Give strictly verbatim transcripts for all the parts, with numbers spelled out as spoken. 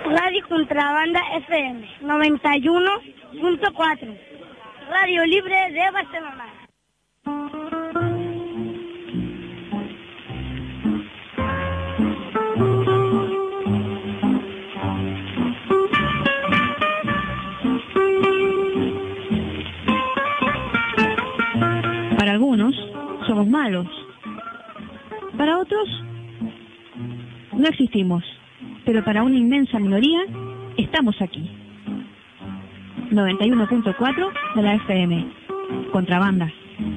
Radio Contrabanda F M noventa y uno punto cuatro, Radio Libre de Barcelona. Para algunos somos malos, para otros no existimos, pero para una inmensa minoría estamos aquí. noventa y uno punto cuatro de la F M, Contrabanda.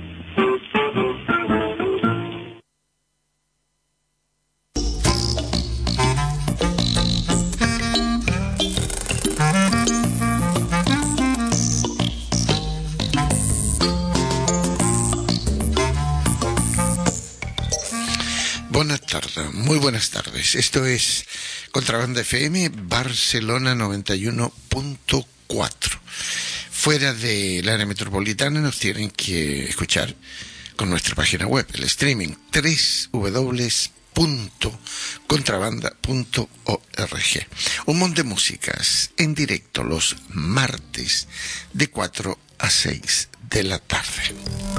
Buenas tardes, muy buenas tardes. Esto es Contrabanda F M, Barcelona noventa y uno punto cuatro. Fuera del área metropolitana nos tienen que escuchar con nuestra página web, el streaming, doble u doble u doble u punto contrabanda punto org. Un montón de músicas en directo los martes de cuatro a seis de la tarde.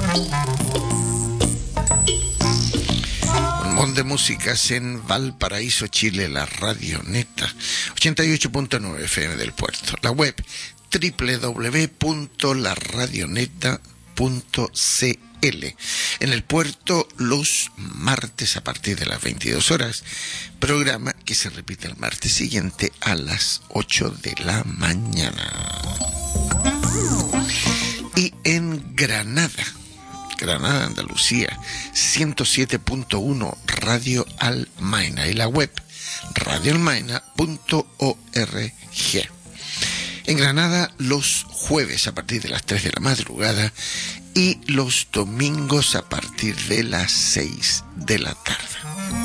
Un montón de músicas en Valparaíso, Chile, la Radio Neta, ochenta y ocho punto nueve F M del Puerto. La web doble u doble u doble u punto la radioneta punto c l. En el Puerto, los martes a partir de las veintidós horas, programa que se repite el martes siguiente a las ocho de la mañana. Y en Granada, Granada, Andalucía, ciento siete punto uno Radio Almaina y la web radio almaina punto org. En Granada los jueves a partir de las tres de la madrugada y los domingos a partir de las seis de la tarde.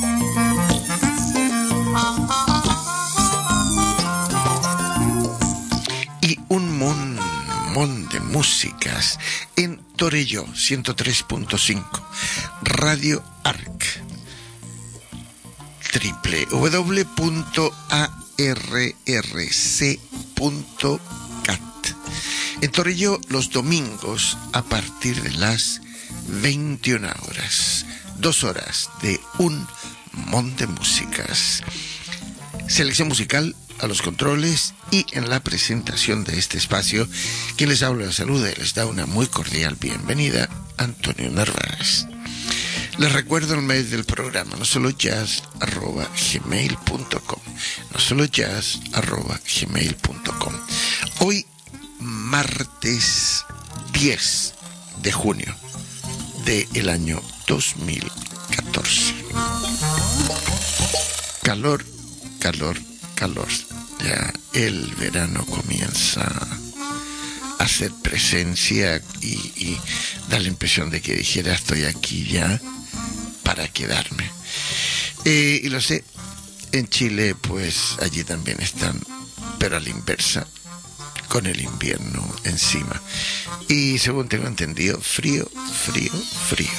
Y un mon, mon de músicas en Torelló, ciento tres punto cinco, Radio Arc, doble u doble u doble u punto a r r c punto cat. En Torelló los domingos a partir de las veintiuna horas, dos horas de un montón de músicas. Selección musical a los controles y en la presentación de este espacio, quien les habla la saluda y les da una muy cordial bienvenida, Antonio Narváez. Les recuerdo el mail del programa, no solo jazz arroba gmail punto com, no solo jazz arroba gmail punto com. Hoy, martes diez de junio del año dos mil catorce. Calor, calor, calor. Ya el verano comienza a hacer presencia y, y da la impresión de que dijera estoy aquí ya para quedarme. Eh, y lo sé, en Chile pues allí también están, pero a la inversa, con el invierno encima. Y según tengo entendido, frío, frío, frío.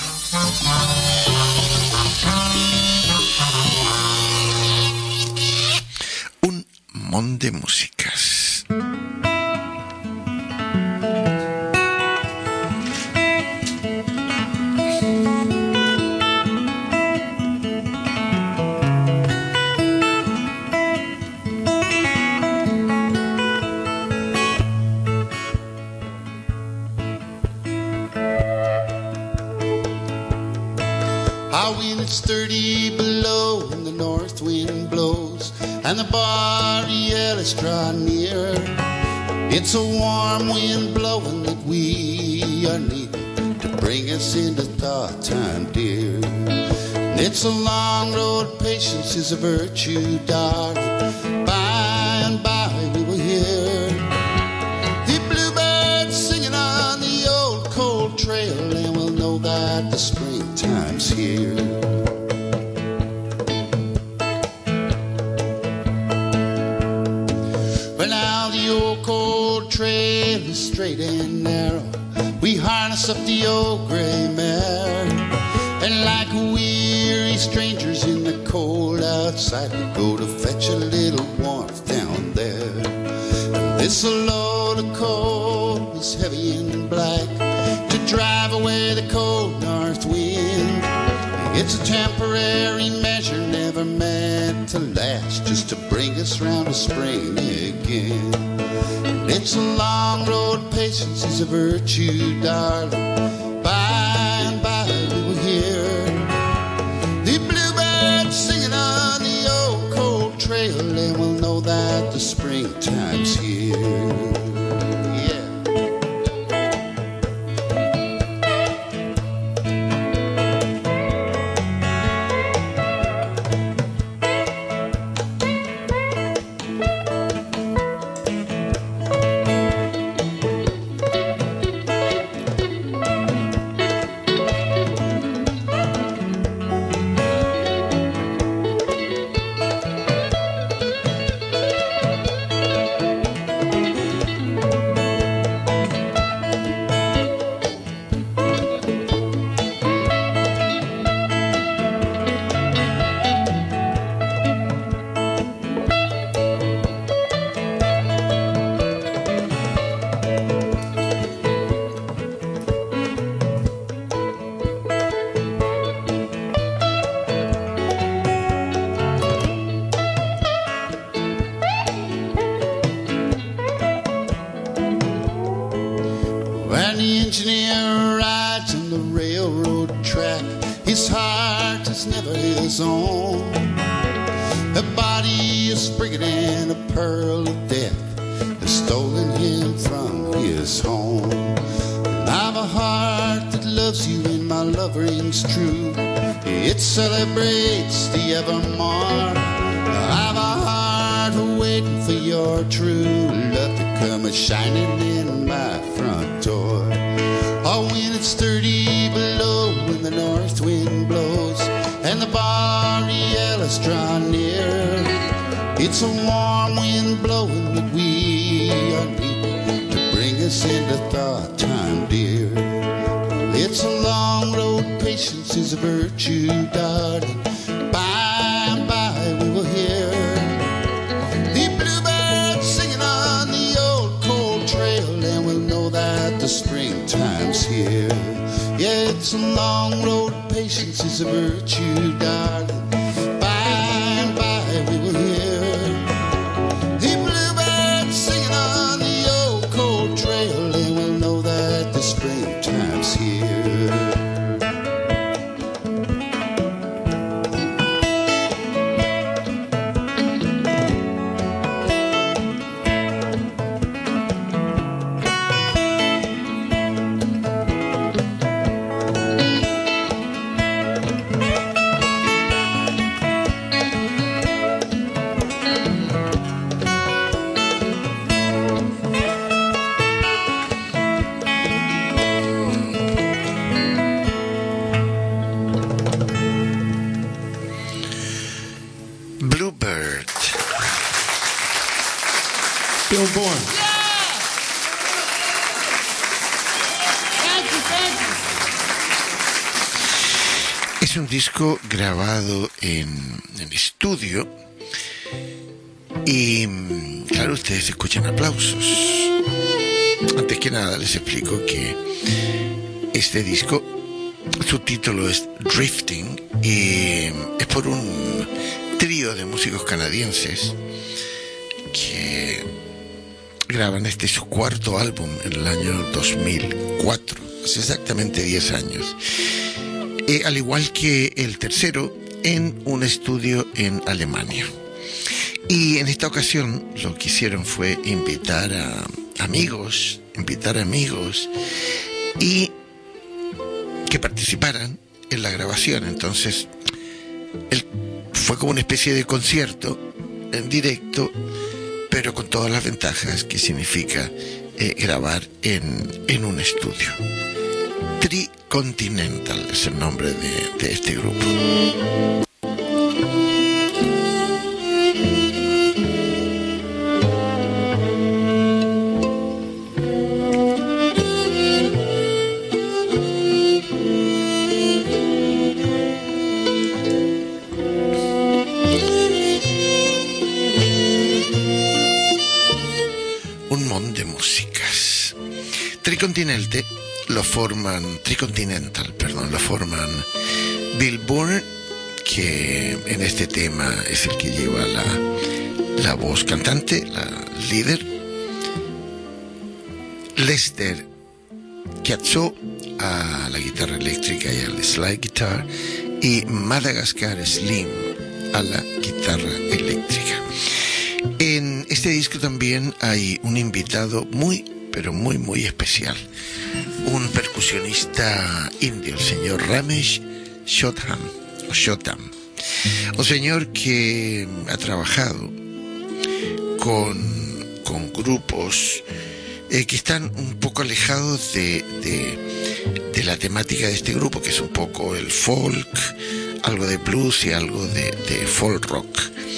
Un montón de músicas. It's thirty below and the north wind blows and the Borealis draw near. It's a warm wind blowing that we are needing to bring us into thought time, dear. And it's a long road, patience is a virtue, darling. By and by we will hear the bluebirds singing on the old cold trail, and we'll know that the springtime's here. Trail is straight and narrow. We harness up the old gray mare, and like weary strangers in the cold outside, we go to fetch a little warmth down It's a load of coal, it's heavy and black, to drive away the cold north wind. It's a temporary measure, never meant to last, just to bring us round to spring again. It's a long road, patience is a virtue, darling. By and by we will hear the bluebirds singing on the old cold trail, and we'll know that the springtime's here. When the engineer rides on the railroad track, his heart is never his own. A body is frigate and a pearl of death has stolen him from his home. And I've a heart that loves you and my love rings true. It celebrates the evermore. I've a heart waiting for your true love to come a-shining in my front door. Oh, when it's thirty below, when the north wind blows and the Borealis draw near, it's a warm wind blowing that we are needing to bring us into thought time, dear. It's a long road, patience is a virtue, darling. By and by we will hear the bluebirds singing on the old cold trail, and we'll know that the springtime's here. Yeah, it's a long road, patience is a virtue, darling. By and by we will hear the bluebirds singing on the old cold trail, and we'll know that the springtime's here. Bluebird. Bill Bourne. Es un disco grabado en, en estudio y, claro, ustedes escuchan aplausos. Antes que nada les explico que este disco, su título es Drifting y es por un trío de músicos canadienses que graban este su cuarto álbum en el año dos mil cuatro, hace exactamente diez años. Eh, al igual que el tercero, en un estudio en Alemania. Y en esta ocasión lo que hicieron fue invitar a amigos, invitar amigos y que participaran en la grabación. Entonces, el, fue como una especie de concierto en directo, pero con todas las ventajas que significa eh, grabar en, en un estudio. Tricontinental es el nombre de, de este grupo. músicas. Tricontinente lo forman, Tricontinental, perdón, lo forman Bill Bourne, que en este tema es el que lleva la, la voz cantante, la líder. Lester Chiazzo a la guitarra eléctrica y al slide guitar, y Madagascar Slim a la guitarra eléctrica. En este disco también hay un invitado muy, pero muy, muy especial. Un percusionista indio, el señor Ramesh Chotam, o Chotam. Un señor que ha trabajado con, con grupos eh, que están un poco alejados de, de, de la temática de este grupo, que es un poco el folk, algo de blues y algo de, de folk rock.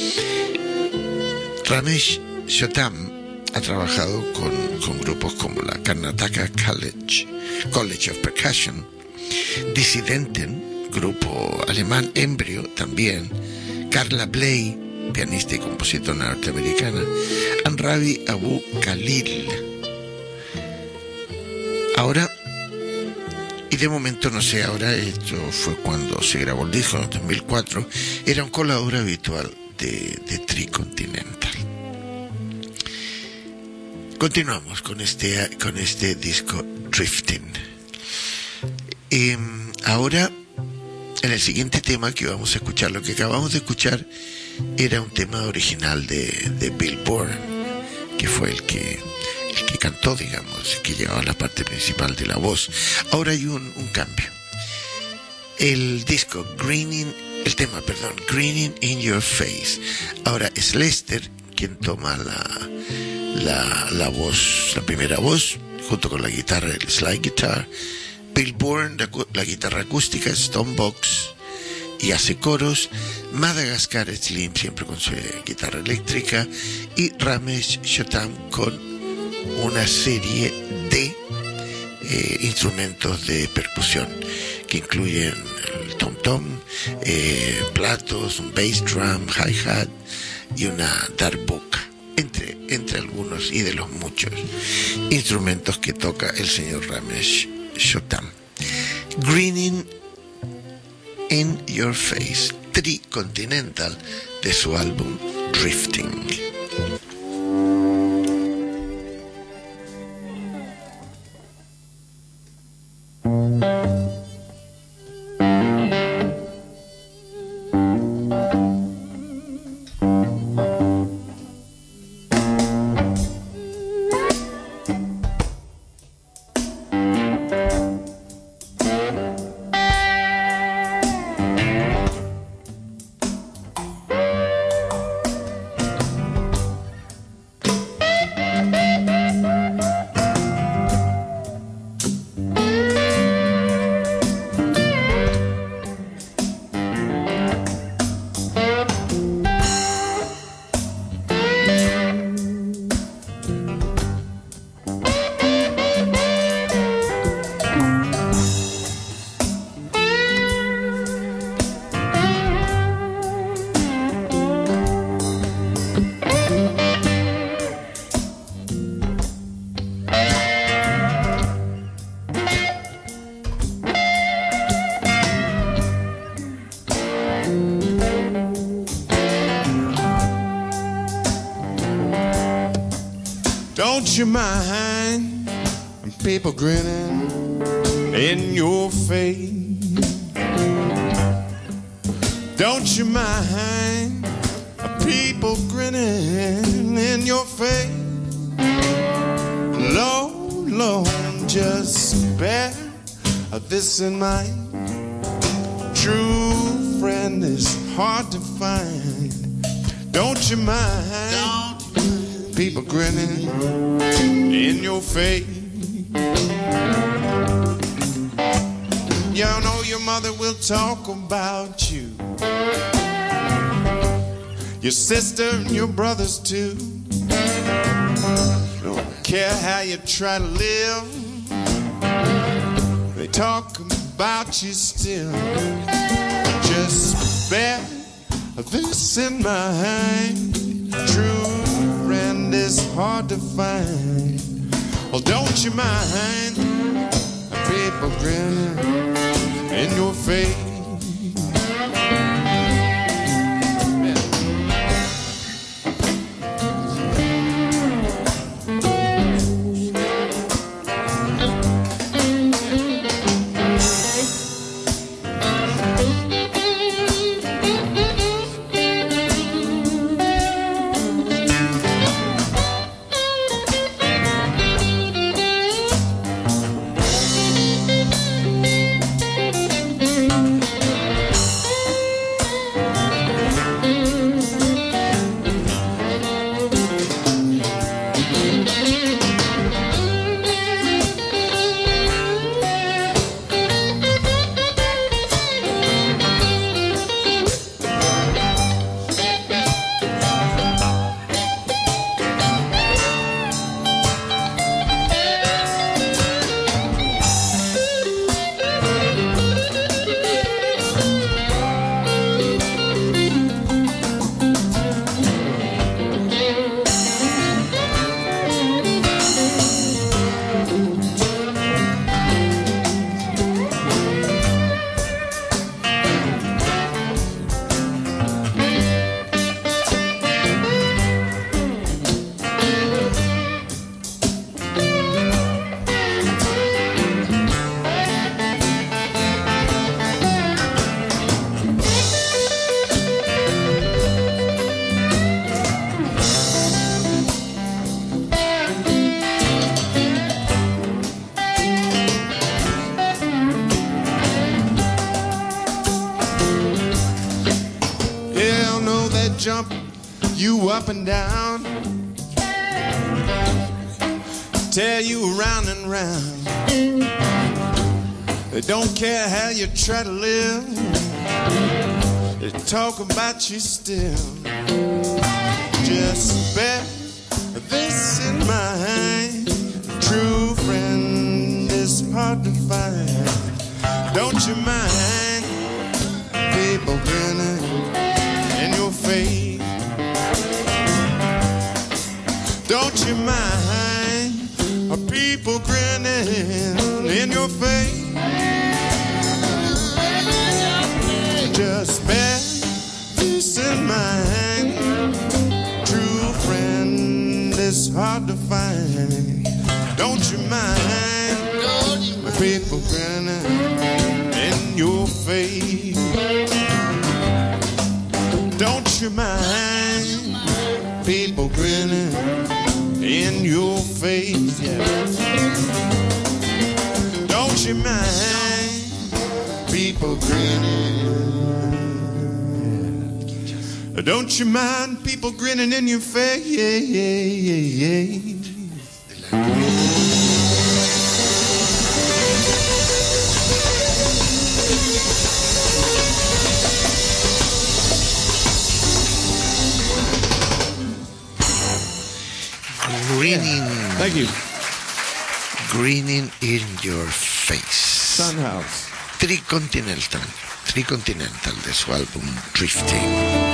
Ramesh Chotam ha trabajado con, con grupos como la Karnataka College, College of Percussion, Dissidenten, grupo alemán, Embryo también, Carla Bley, pianista y compositora norteamericana, Anrabi Abu Khalil. Ahora, y de momento no sé, ahora esto fue cuando se grabó el disco en el dos mil cuatro, era un colaborador habitual de, de Tricontinental. Continuamos con este, con este disco Drifting. Eh, ahora, en el siguiente tema que vamos a escuchar, lo que acabamos de escuchar era un tema original de, de Bill Bourne, que fue el que, el que cantó, digamos, que llevaba la parte principal de la voz. Ahora hay un, un cambio. El disco Greening, el tema, perdón, Greening in Your Face. Ahora es Lester quien toma la, la, la voz, la primera voz, junto con la guitarra, el slide guitar. Bill Bourne, la, la guitarra acústica, Stonebox, y hace coros. Madagascar Slim siempre con su guitarra eléctrica, y Ramesh Chotam con una serie de eh, instrumentos de percusión que incluyen el tom tom, eh, platos, un bass drum, hi-hat y una darbuka, entre, entre algunos y de los muchos instrumentos que toca el señor Ramesh Chotam. Greening in Your Face, Tricontinental, de su álbum Drifting. Don't you mind people grinning in your face? Don't you mind people grinning in your face? Lord, Lord, just bear this in mind. True friend is hard to find. Don't you mind people grinning in your face? You know your mother will talk about you, your sister and your brothers too. Don't care how you try to live, they talk about you still. Just bear this in mind. True friend is hard to find. Well, don't you mind people grinning in your face? Jump you up and down, tear you around and round. They don't care how you try to live, they talk about you still. Just bear this in mind, true friend is hard to find. Don't you mind people grinning in your face? Don't you mind people grinning in your face? Just bear this in mind, true friend is hard to find. Don't you mind people grinning in your face? Don't you mind people grinning in your face? Yeah. Don't you mind people grinning? Don't you mind people grinning in your face? Yeah, yeah, yeah, yeah. Grinning. Thank you. Grinning in your face. Sunhouse. Tricontinental. Tricontinental de su álbum Drifting.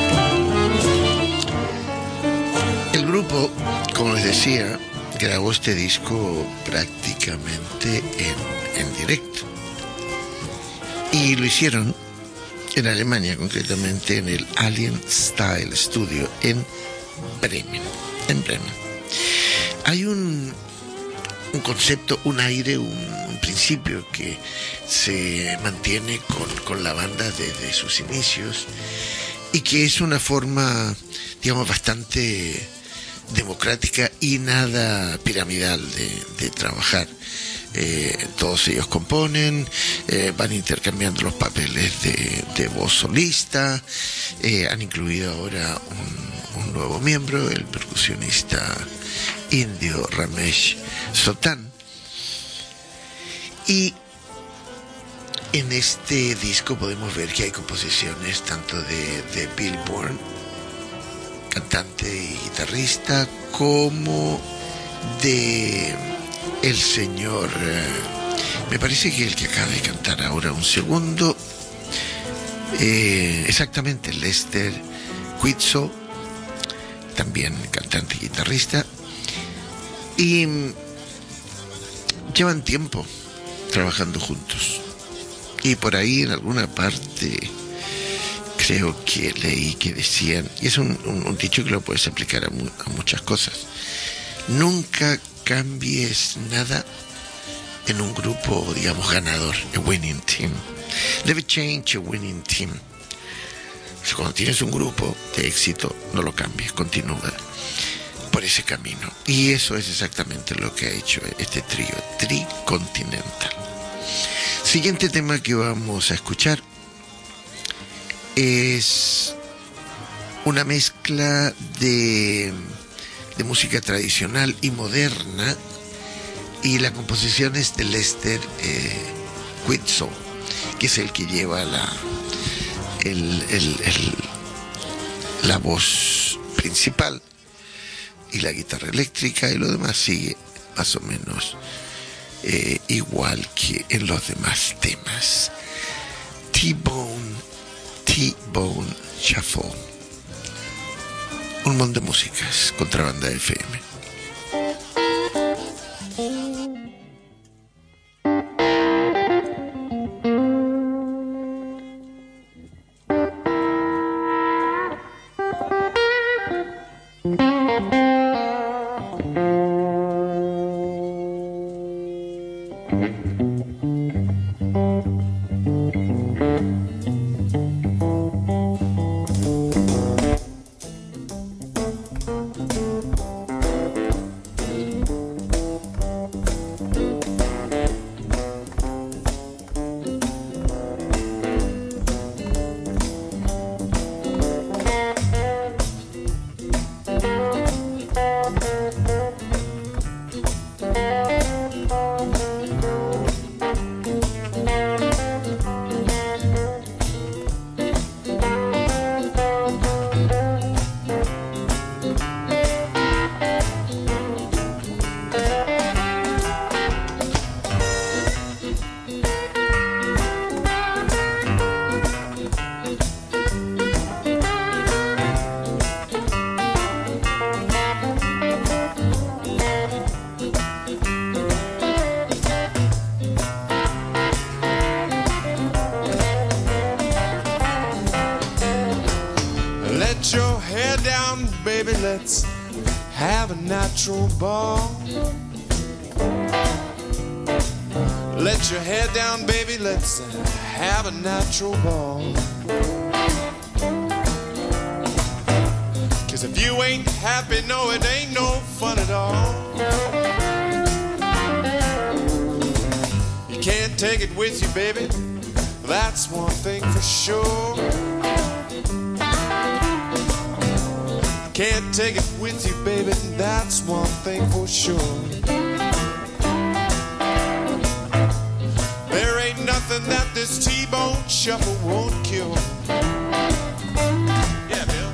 El grupo, como les decía, grabó este disco prácticamente en, en directo. Y lo hicieron en Alemania, concretamente en el Alien Style Studio en Bremen. En Bremen. Hay un, un concepto, un aire, un, un principio que se mantiene con, con la banda desde sus inicios y que es una forma, digamos, bastante democrática y nada piramidal de, de trabajar. Eh, todos ellos componen, eh, van intercambiando los papeles de, de voz solista, eh, han incluido ahora un, un nuevo miembro, el percusionista indio Ramesh Sotan. Y en este disco podemos ver que hay composiciones tanto de, de Bill Bourne, cantante y guitarrista, como de el señor, eh, me parece que el que acaba de cantar ahora un segundo, eh, exactamente, Lester Quitzel, también cantante y guitarrista. Y llevan tiempo trabajando juntos. Y por ahí en alguna parte creo que leí que decían, y es un, un, un dicho que lo puedes aplicar a, mu a muchas cosas: nunca cambies nada en un grupo, digamos, ganador, a winning team. Never change a winning team. O sea, cuando tienes un grupo de éxito, no lo cambies, continúa por ese camino. Y eso es exactamente lo que ha hecho este trío tricontinental. Siguiente tema que vamos a escuchar es una mezcla de, de música tradicional y moderna, y la composición es de Lester eh, Quitzel, que es el que lleva la, el, el, el, la voz principal y la guitarra eléctrica, y lo demás sigue más o menos eh, igual que en los demás temas. T-Bone, T-Bone Shuffle. Un montón de músicas, Contrabanda F M. Let's have a natural ball. Let your head down, baby, let's have a natural ball. 'Cause if you ain't happy, no, it ain't no fun at all. You can't take it with you, baby, that's one thing for sure. Can't take it with you, baby, that's one thing for sure. There ain't nothing that this T-Bone Shuffle won't cure. Yeah, Bill.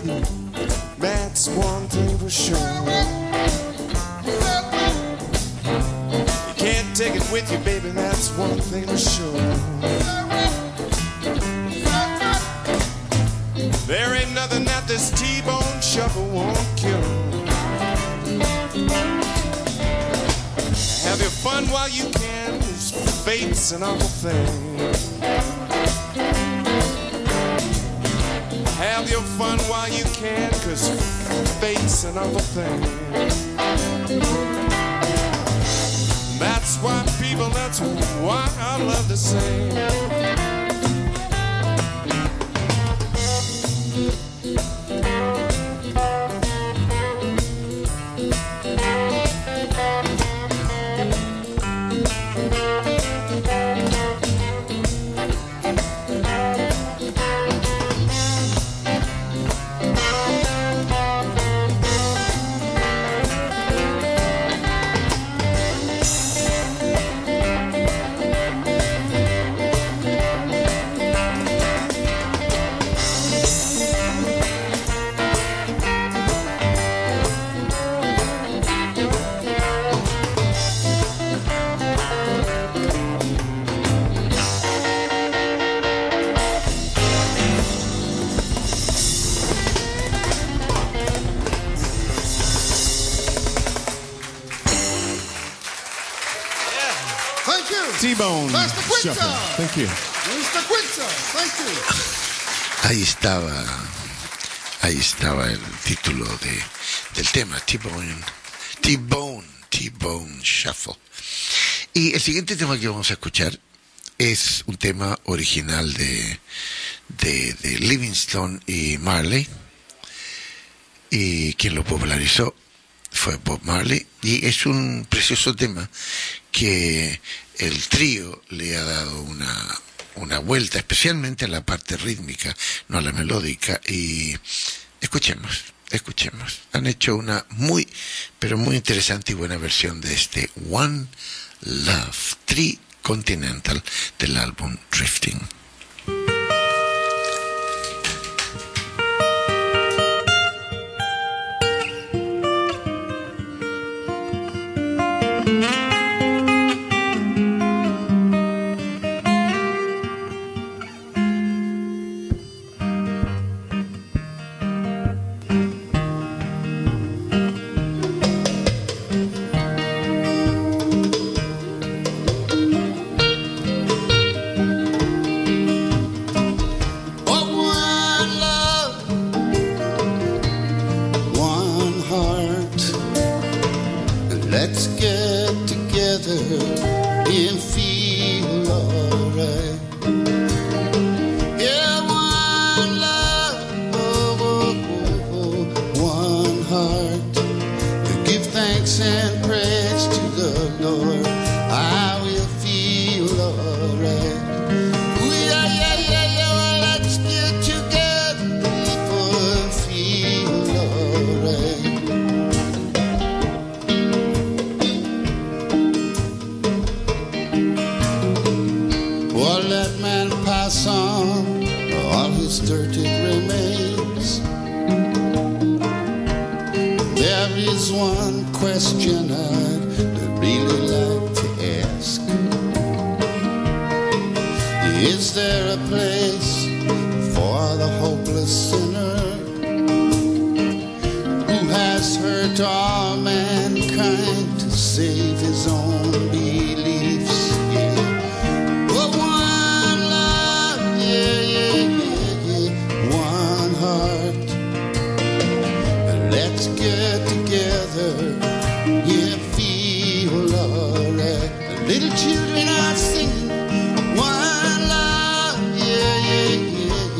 with you, that's one thing for sure. You can't take it with you, baby, that's one thing for sure. There ain't nothing that this T-bone shuffle won't cure. Have your fun while you can, 'cause fate's an awful thing. Have your fun while you can, 'cause fate's an awful thing. That's why people, that's why I love to sing. T-Bone Mister Quinto. Shuffle. Thank you. Mister Quinto, thank you. Ahí estaba, ahí estaba el título de, del tema, T-Bone, T-Bone, T-Bone Shuffle. Y el siguiente tema que vamos a escuchar es un tema original de, de, de Livingstone y Marley, y quien lo popularizó fue Bob Marley, y es un precioso tema que el trío le ha dado una, una vuelta, especialmente a la parte rítmica, no a la melódica, y escuchemos, escuchemos. Han hecho una muy, pero muy interesante y buena versión de este One Love Tri-Continental del álbum Drifting.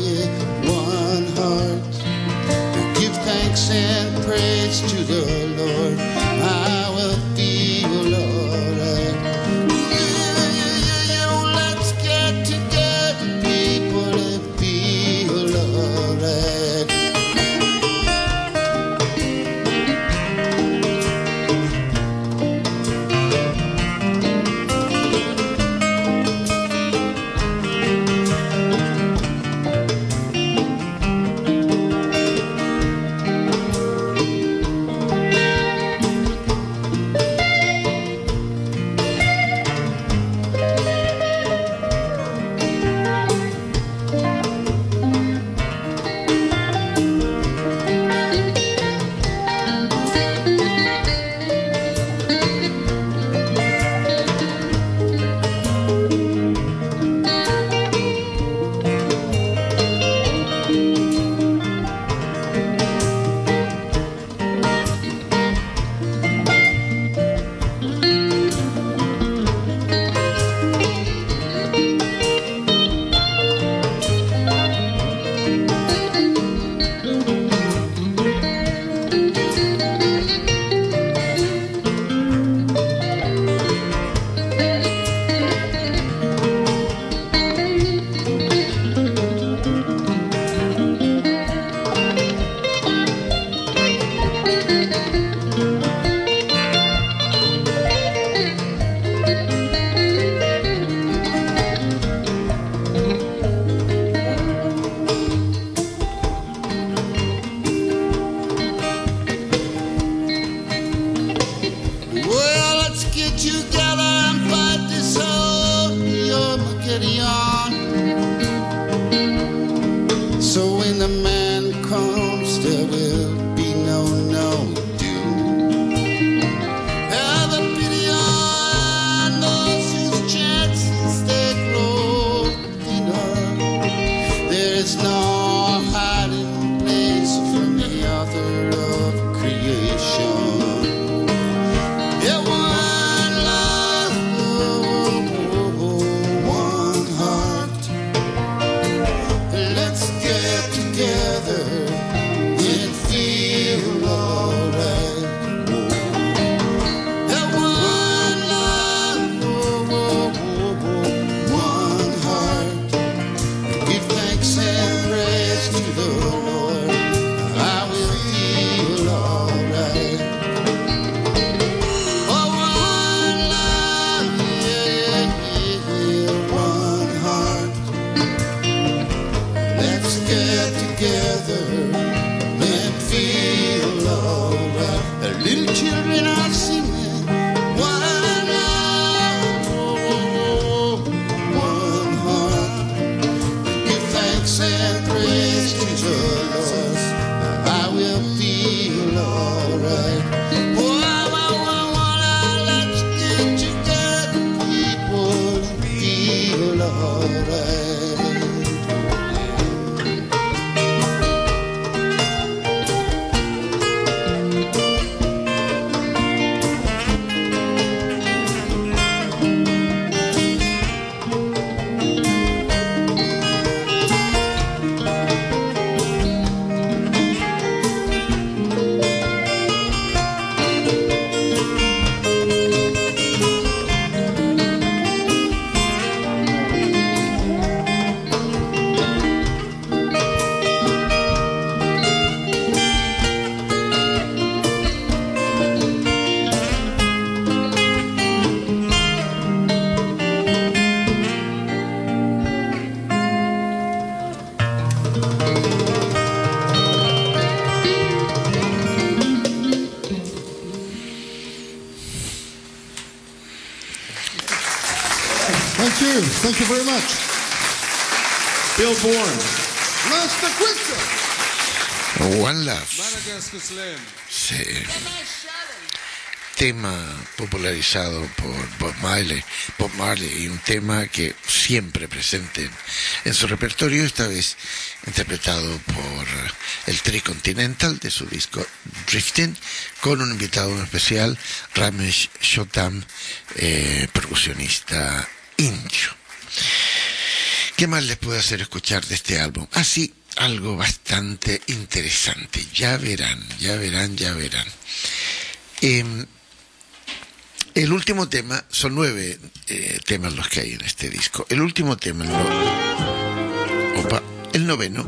One heart, give thanks and praise to the Lord. pity on. So when the man comes, there will be no no doom. Have a pity on those whose chances they grow thinner. There is no hiding place from the author of creation. Yeah, one love, one heart. Let's get together and feel alright. Yeah, one love, one heart. Give thanks and praise to the Lord. I will feel alright. Oh, one love, yeah, yeah, one heart. Let's get together and feel alright. The little children are singing. One love, one heart. Give thanks and praise to the Lord. I will feel alright. Oh, I, I, I, I, let's get together, people, and feel alright. Thank you. Thank you very much. Bill Bourne. Last question. One Love. Madagascar Slam. Sí. Tema popularizado por Bob Marley, Bob Marley y un tema que siempre presente en su repertorio, esta vez interpretado por el Tricontinental de su disco Drifting, con un invitado especial, Ramesh Chotam, eh, percusionista indio. ¿Qué más les puedo hacer escuchar de este álbum? Así, algo bastante interesante. Ya verán, ya verán, ya verán. Eh, el último tema, son nueve eh, temas los que hay en este disco. El último tema, el, no, opa, el noveno,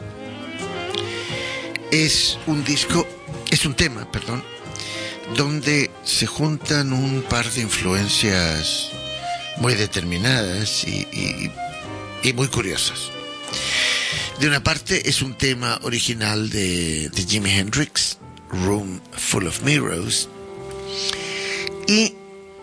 es un disco, es un tema, perdón, donde se juntan un par de influencias muy determinadas y, y, y muy curiosas. De una parte es un tema original de, de Jimi Hendrix, Room Full of Mirrors, y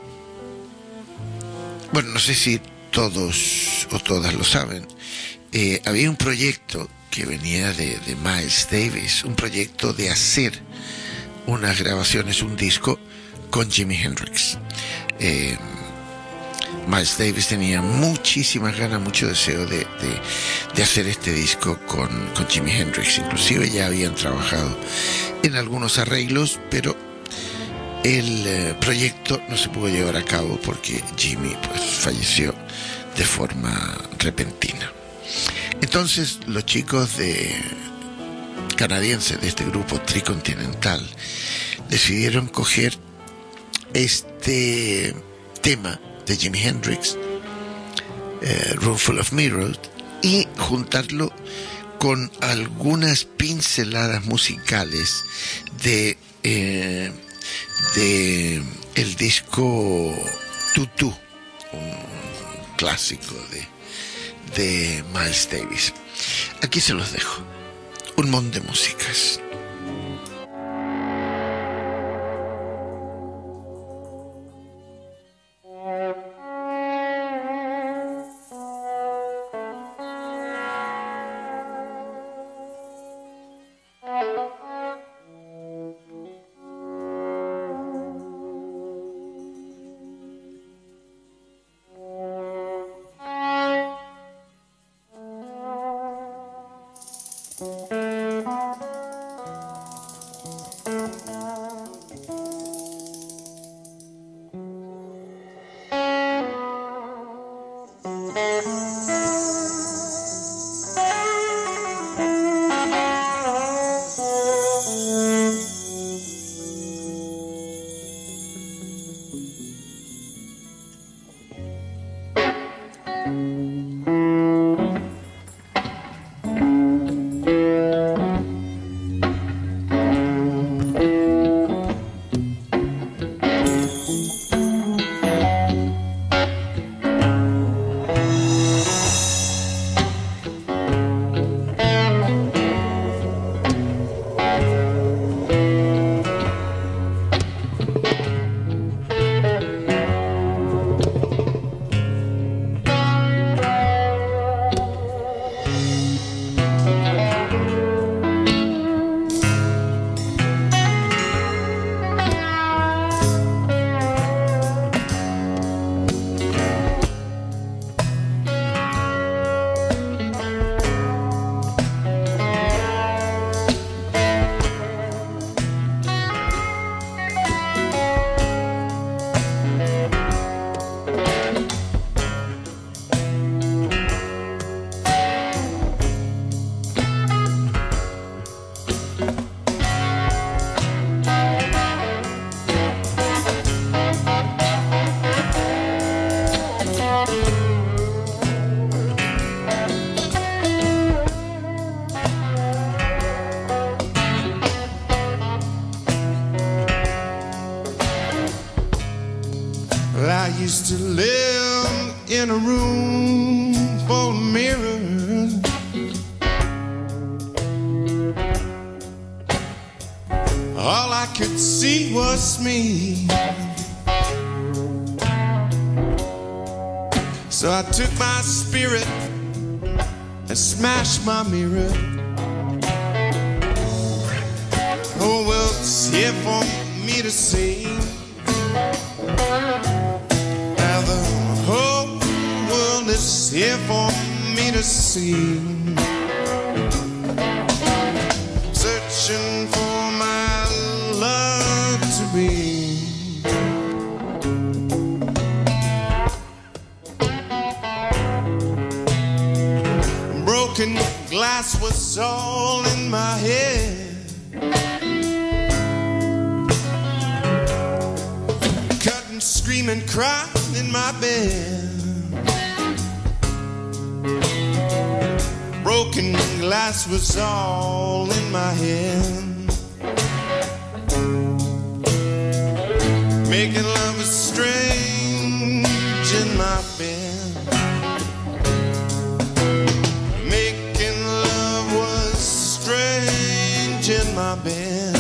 bueno, no sé si todos o todas lo saben, eh, había un proyecto que venía de, de Miles Davis, un proyecto de hacer unas grabaciones, un disco con Jimi Hendrix. Eh, Miles Davis tenía muchísimas ganas, mucho deseo de, de, de hacer este disco con, con Jimi Hendrix. Inclusive ya habían trabajado en algunos arreglos, pero el eh, proyecto no se pudo llevar a cabo porque Jimi pues falleció de forma repentina. Entonces los chicos de canadienses de este grupo Tricontinental decidieron coger este tema de Jimi Hendrix, eh, Room Full of Mirrors, y juntarlo con algunas pinceladas musicales de eh, de el disco Tutu, un clásico de de Miles Davis. Aquí se los dejo, un montón de músicas. I used to live in a room full of mirrors. All I could see was me. So I took my spirit and smashed my mirror. Oh, well, it's here for me to see. Now the whole world is here for me to see. Searching for my love to be. Broken glass was all in my head. Cutting, screaming, crying in my bed. Broken glass was all in my head. Making love was strange in my bed. In my bed.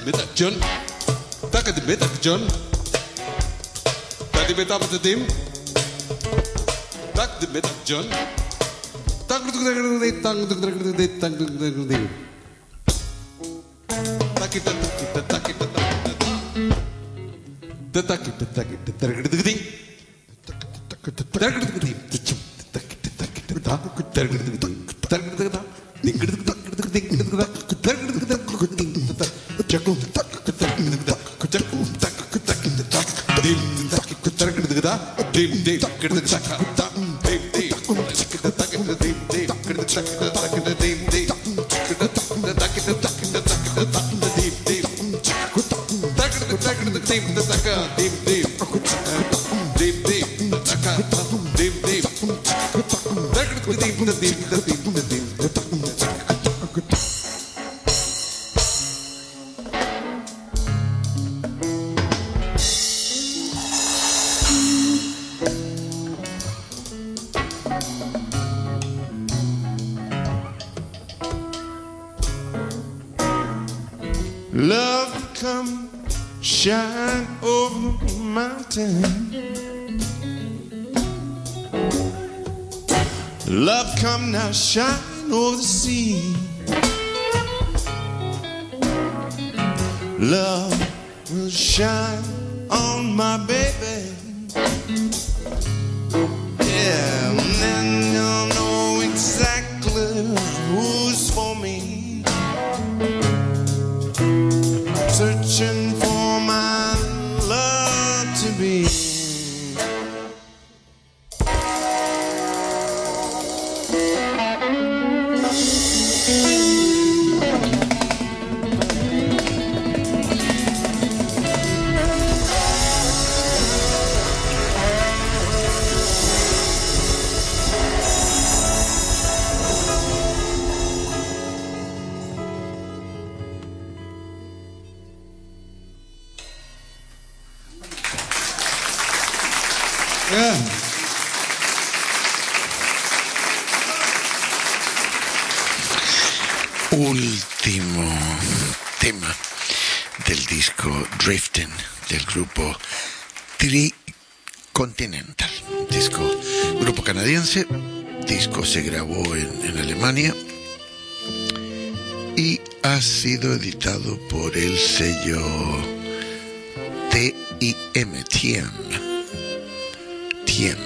Middag John. Taka de middag John. Tadi beta apa tim? Tak de middag John. Tak de de tang de de de tang de de de. Takita takita takita takita. Takita takita takita takita. Love come shine over the mountain. Love come now shine over the sea. Love will shine on my baby. Yeah, and then you'll know exactly who's for me. Searching for my love to be. Yeah. Último tema del disco Drifting del grupo Tricontinental, disco grupo canadiense. Disco se grabó en, en Alemania y ha sido editado por el sello T I M, T I M, T I M,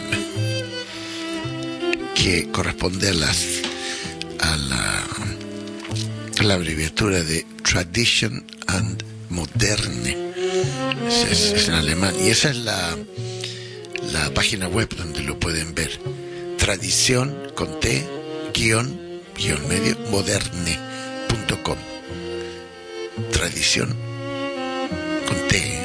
que corresponde a las a la, a la abreviatura de Tradition and Moderne. Es, es, es en alemán y esa es la la página web donde lo pueden ver. Tradición con T guión guión medio moderne punto com. Tradición con T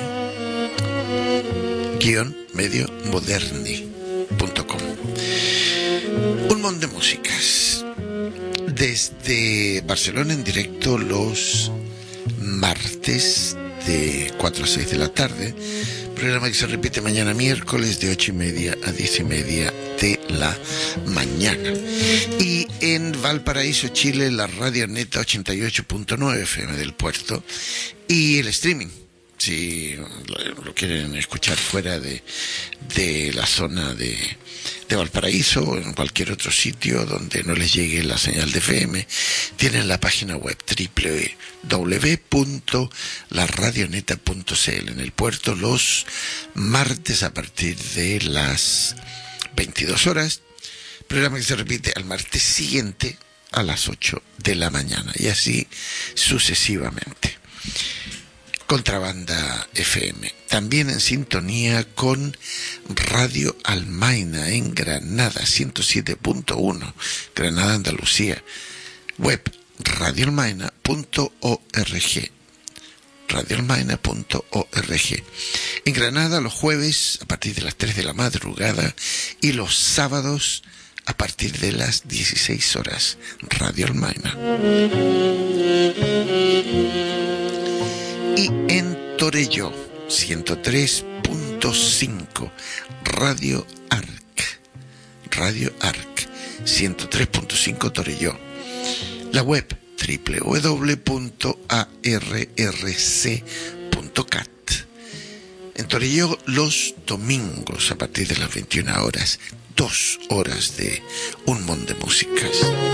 guión medio moderne punto com. Un montón de músicas desde Barcelona en directo los martes de cuatro a seis de la tarde, programa que se repite mañana miércoles de ocho y media a diez y media de la mañana. Y en Valparaíso, Chile, la Radio Neta ochenta y ocho punto nueve F M del Puerto y el streaming, si lo, lo quieren escuchar fuera de, de la zona de, de Valparaíso o en cualquier otro sitio donde no les llegue la señal de F M, tienen la página web doble u doble u doble u punto la radioneta punto c l en el Puerto los martes a partir de las veintidós horas, programa que se repite al martes siguiente a las ocho de la mañana y así sucesivamente. Contrabanda F M, también en sintonía con Radio Almaina en Granada, ciento siete punto uno, Granada, Andalucía, web radio almaina punto org, radio almaina punto org. En Granada los jueves a partir de las tres de la madrugada y los sábados a partir de las dieciséis horas, Radio Almaina. Y en Torelló, ciento tres punto cinco, Radio Arc, Radio Arc, ciento tres punto cinco Torelló. La web doble u doble u doble u punto a r r c punto cat. En Torelló, los domingos a partir de las veintiuna horas, dos horas de un montón de músicas.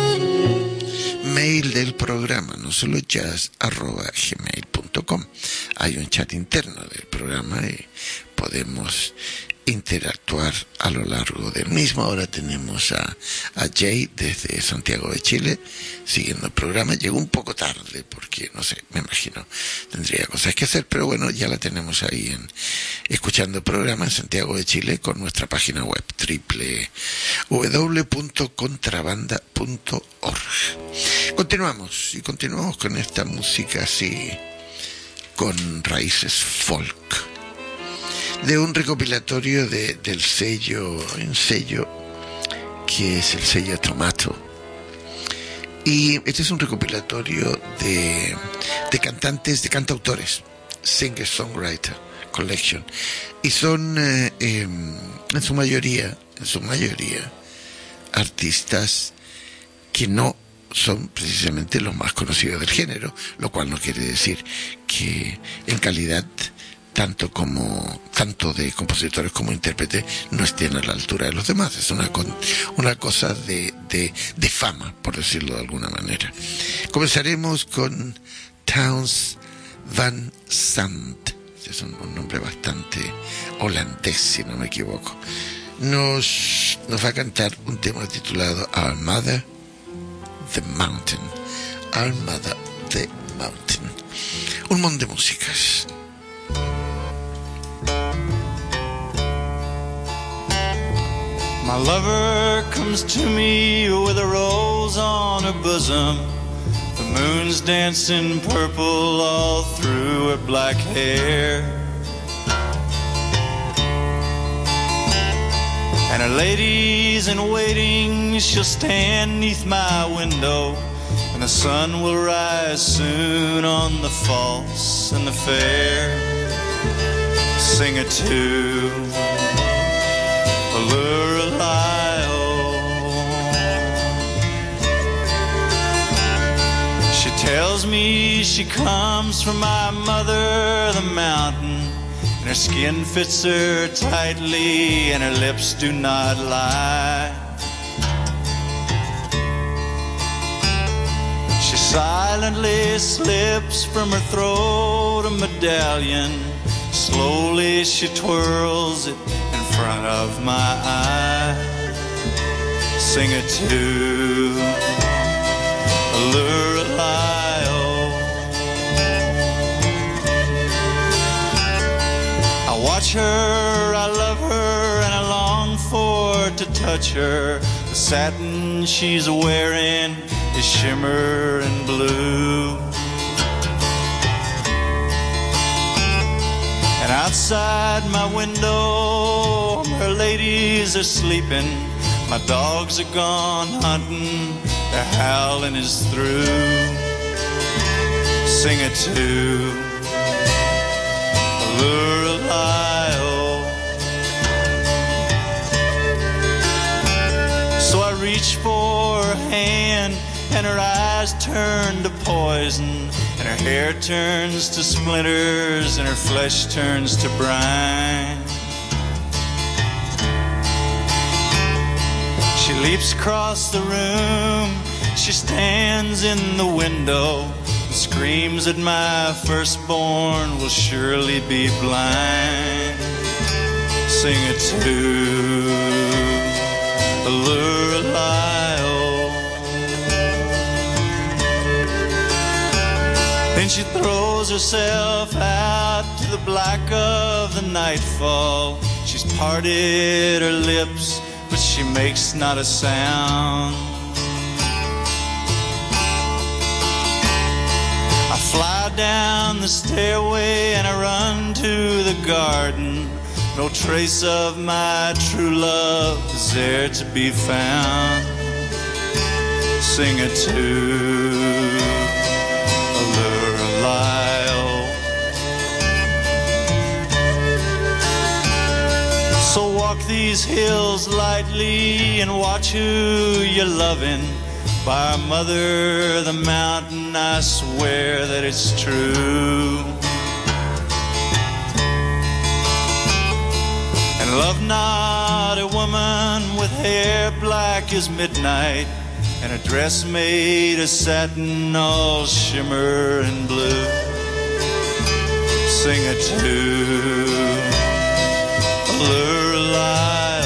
Mail del programa, no solo jazz arroba gmail punto com. Hay un chat interno del programa y podemos interactuar a lo largo del mismo. Ahora tenemos a, a Jay desde Santiago de Chile siguiendo el programa. Llegó un poco tarde porque, no sé, me imagino tendría cosas que hacer, pero bueno, ya la tenemos ahí en, escuchando el programa en Santiago de Chile con nuestra página web doble u doble u doble u punto contrabanda punto org. Continuamos y continuamos con esta música así con raíces folk, de un recopilatorio de, del sello, un sello que es el sello Tomato. Y este es un recopilatorio de, de cantantes, de cantautores, Singer-Songwriter Collection. Y son, eh, eh, en su mayoría, en su mayoría, artistas que no son precisamente los más conocidos del género, lo cual no quiere decir que en calidad tanto como tanto de compositores como intérpretes no estén a la altura de los demás. Es una una cosa de, de, de fama, por decirlo de alguna manera. Comenzaremos con Townes Van Sant. Es un, un nombre bastante holandés, si no me equivoco. Nos, nos va a cantar un tema titulado Our Mother the Mountain. Our Mother the Mountain. Un montón de músicas. My lover comes to me with a rose on her bosom. The moon's dancing purple all through her black hair. And her ladies in waiting, she'll stand neath my window, and the sun will rise soon on the false and the fair. Sing it to Lorelei-o. She tells me she comes from my mother, the mountain, and her skin fits her tightly, and her lips do not lie. She silently slips from her throat a medallion. Slowly she twirls it in front of my eye. Sing it to Lorelei-o. I watch her, I love her, and I long for to touch her. The satin she's wearing is shimmer and blue. And outside my window, her ladies are sleeping. My dogs are gone hunting, their howling is through. Sing it to Lorelei-o. So I reach for her hand, and her eyes turn to poison, and her hair turns to splinters, and her flesh turns to brine. She leaps across the room, she stands in the window, and screams that my firstborn will surely be blind. Sing it to Lorelei-o. Then she throws herself out to the black of the nightfall. She's parted her lips, but she makes not a sound. I fly down the stairway and I run to the garden. No trace of my true love is there to be found. Sing it to Lorelei-o. So walk these hills lightly and watch who you're loving. By our mother, the mountain, I swear that it's true. And love not a woman with hair black as midnight and a dress made of satin all shimmer and blue. Sing it to Lorelei,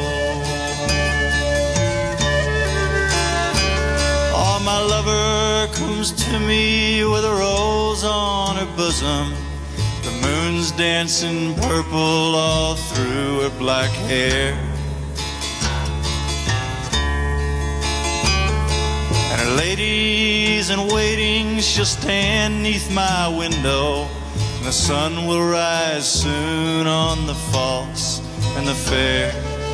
oh, my lover comes to me with a rose on her bosom. The moon's dancing purple all through her black hair. And her ladies in waiting, she'll stand neath my window. And the sun will rise soon on the false and the fair.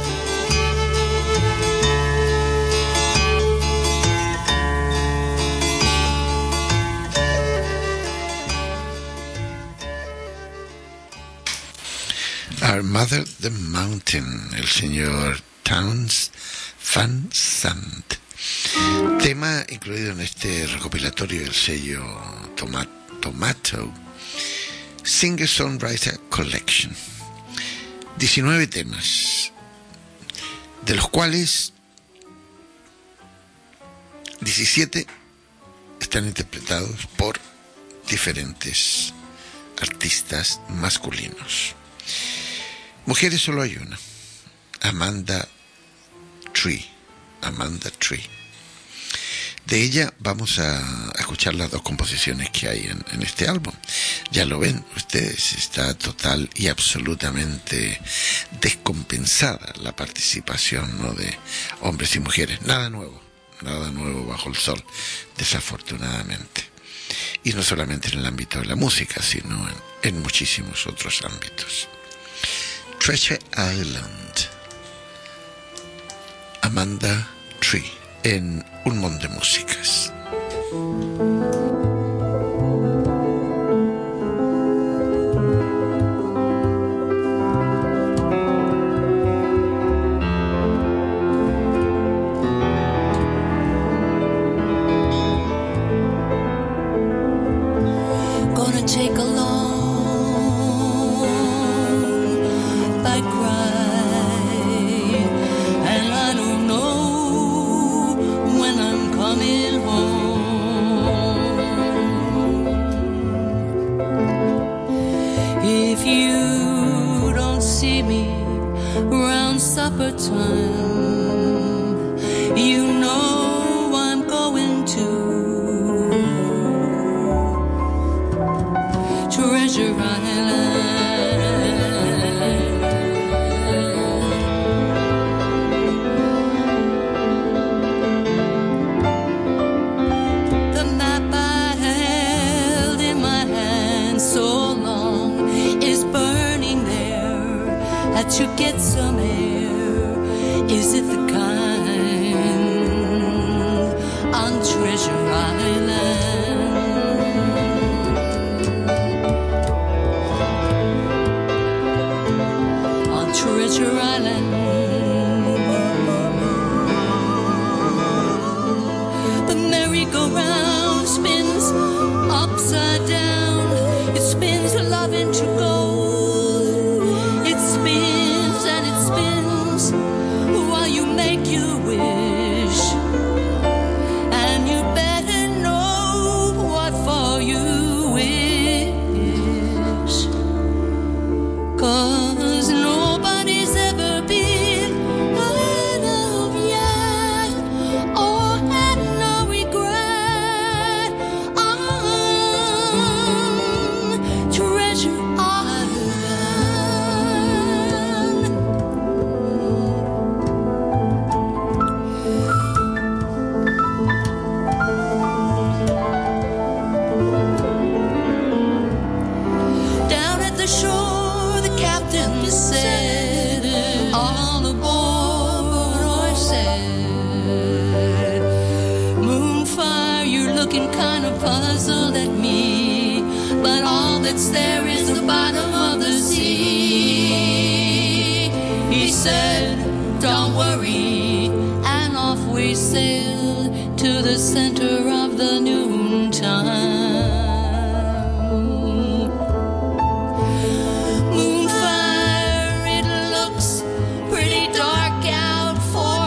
Our Mother the Mountain, el señor Townes Van Sant. Tema incluido en este recopilatorio del sello Toma- Tomato Singer-Songwriter Collection. diecinueve temas, de los cuales diecisiete están interpretados por diferentes artistas masculinos. Mujeres solo hay una, Amanda Tree, Amanda Tree. De ella vamos a escuchar las dos composiciones que hay en, en este álbum. Ya lo ven ustedes, está total y absolutamente descompensada la participación, ¿no?, de hombres y mujeres. Nada nuevo, nada nuevo bajo el sol, desafortunadamente. Y no solamente en el ámbito de la música, sino en, en muchísimos otros ámbitos. Treasure Island, Amanda Tree, en Un Mundo de Músicas. Gonna take a long bike ride, and I don't know when I'm coming home. If you don't see me around supper time, you know I'm going to Treasure Island. The map I held in my hand so long is burning there. Had to get some air. Is it the kind on Treasure Island? Treasure Island, the merry-go-round spins upside down. It spins love into gold. It spins and it spins while you make your wish. And you better know what for you wish. 'Cause nobody's ever been enough yet, or had no regret on Treasure Island. Down at the shore, the captain said, all aboard, I said, Moonfire, you're looking kind of puzzled at me, but all that's there is the bottom of the sea. He said, don't worry, and off we sailed to the center of the noontime. Moonfire, it looks pretty dark out for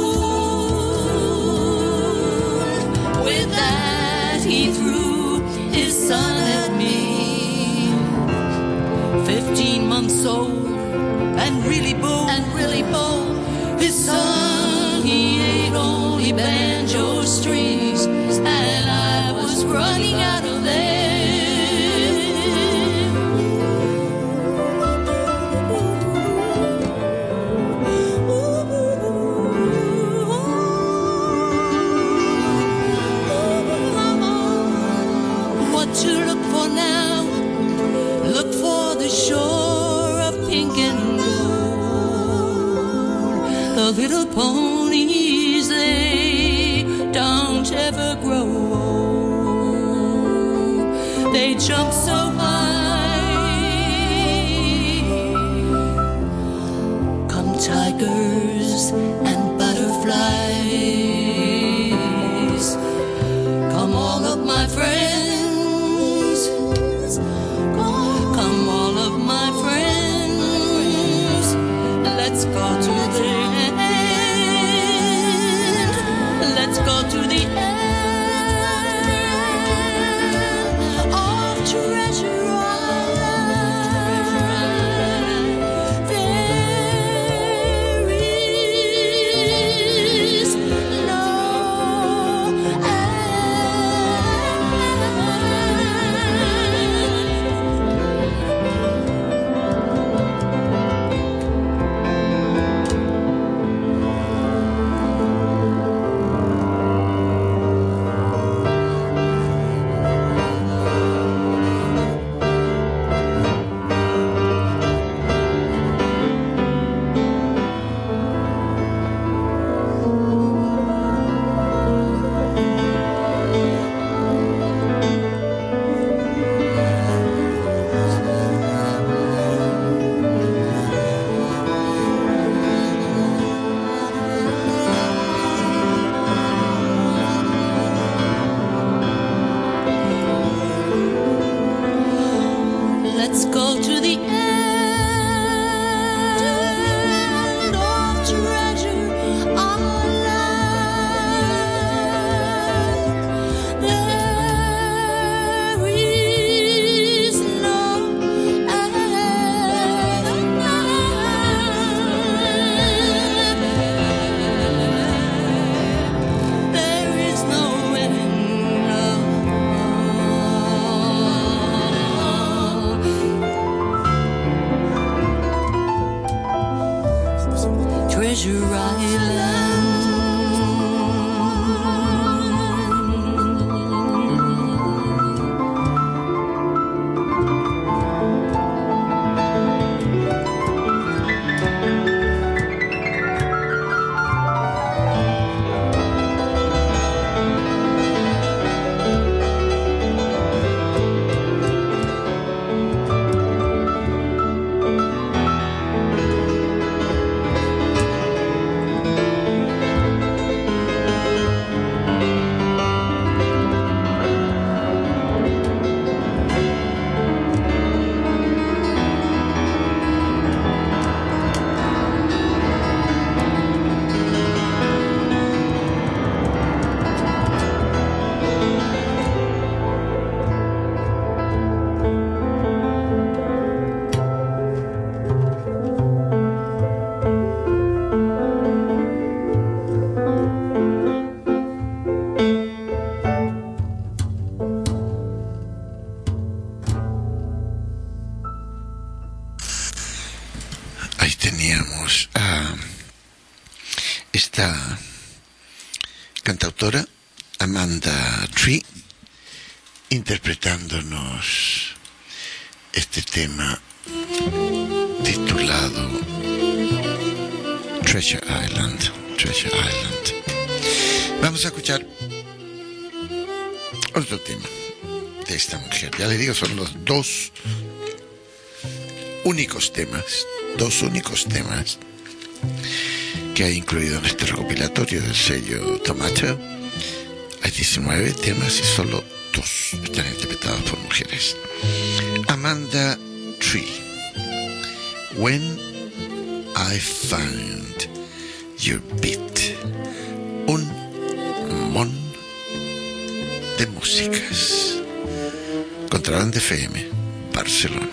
noon. With that, he threw his son at me. Fifteen months old and really bold, and really bold. His son, he ate only banjo strings, and I was running out of there. What to look for now? Look for the shore of pink and gold. The little ponies, they don't ever grow old. They jump so high. Come tigers and butterflies. Come all of my friends. Come all of my friends. Let's go to the end. Let's go to the end of Treasure Island. There is no Let's go to the end of Treasure Island. There is no end. There is no end. Treasure Island. Ahí teníamos a esta cantautora Amanda Tree interpretándonos este tema titulado Treasure Island. Treasure Island. Vamos a escuchar otro tema de esta mujer. Ya les digo, son los dos únicos temas, dos únicos temas que ha incluido en este recopilatorio del sello Tomato, diecinueve temas y solo dos están interpretados por mujeres. Amanda Tree, When I Found Your Beat, un mon de músicas. Contraband F M, Barcelona.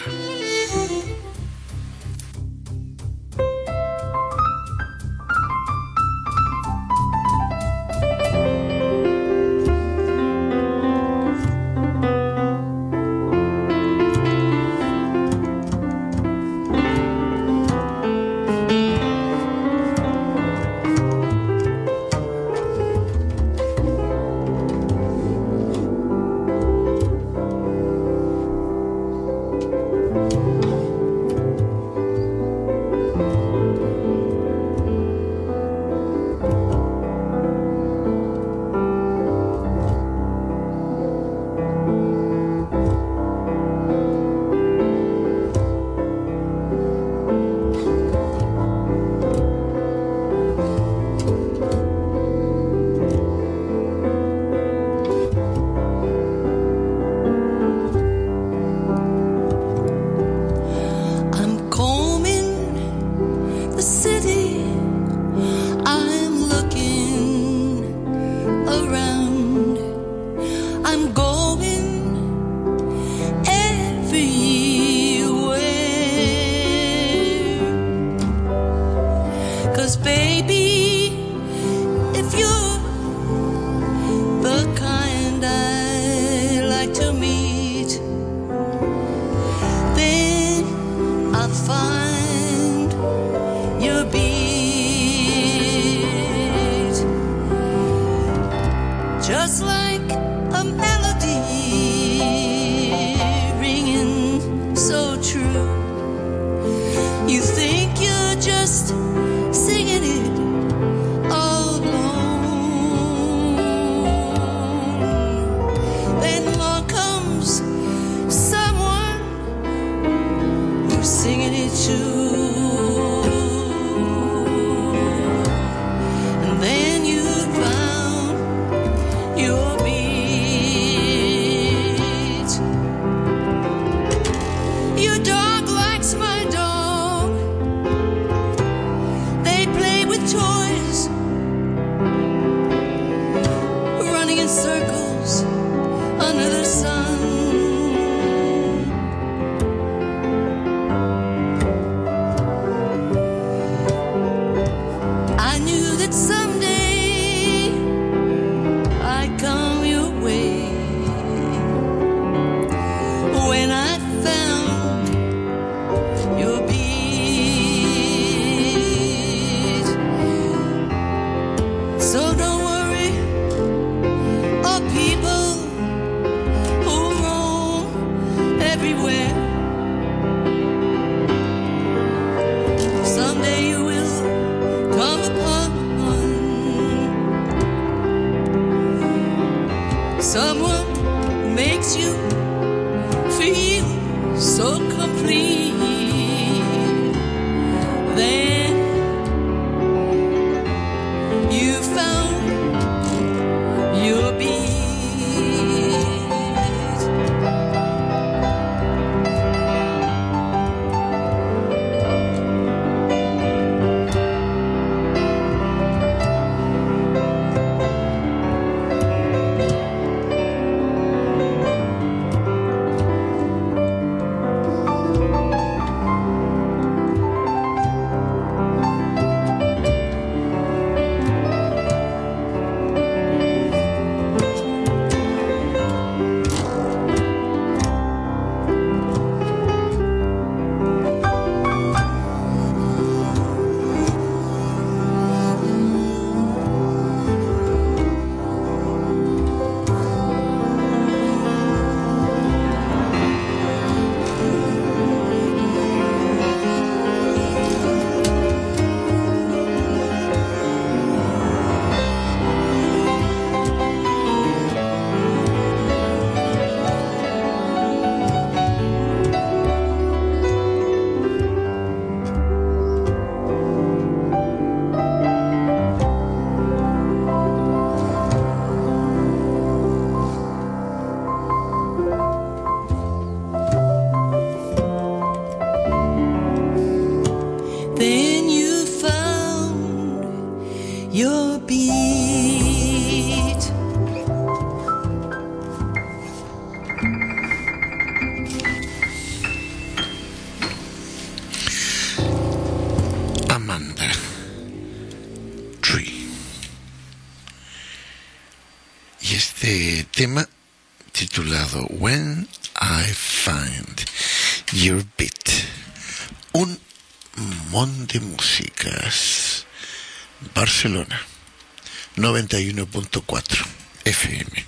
tema titulado When I Find Your Beat. Un montón de músicas. Barcelona, noventa y uno punto cuatro F M.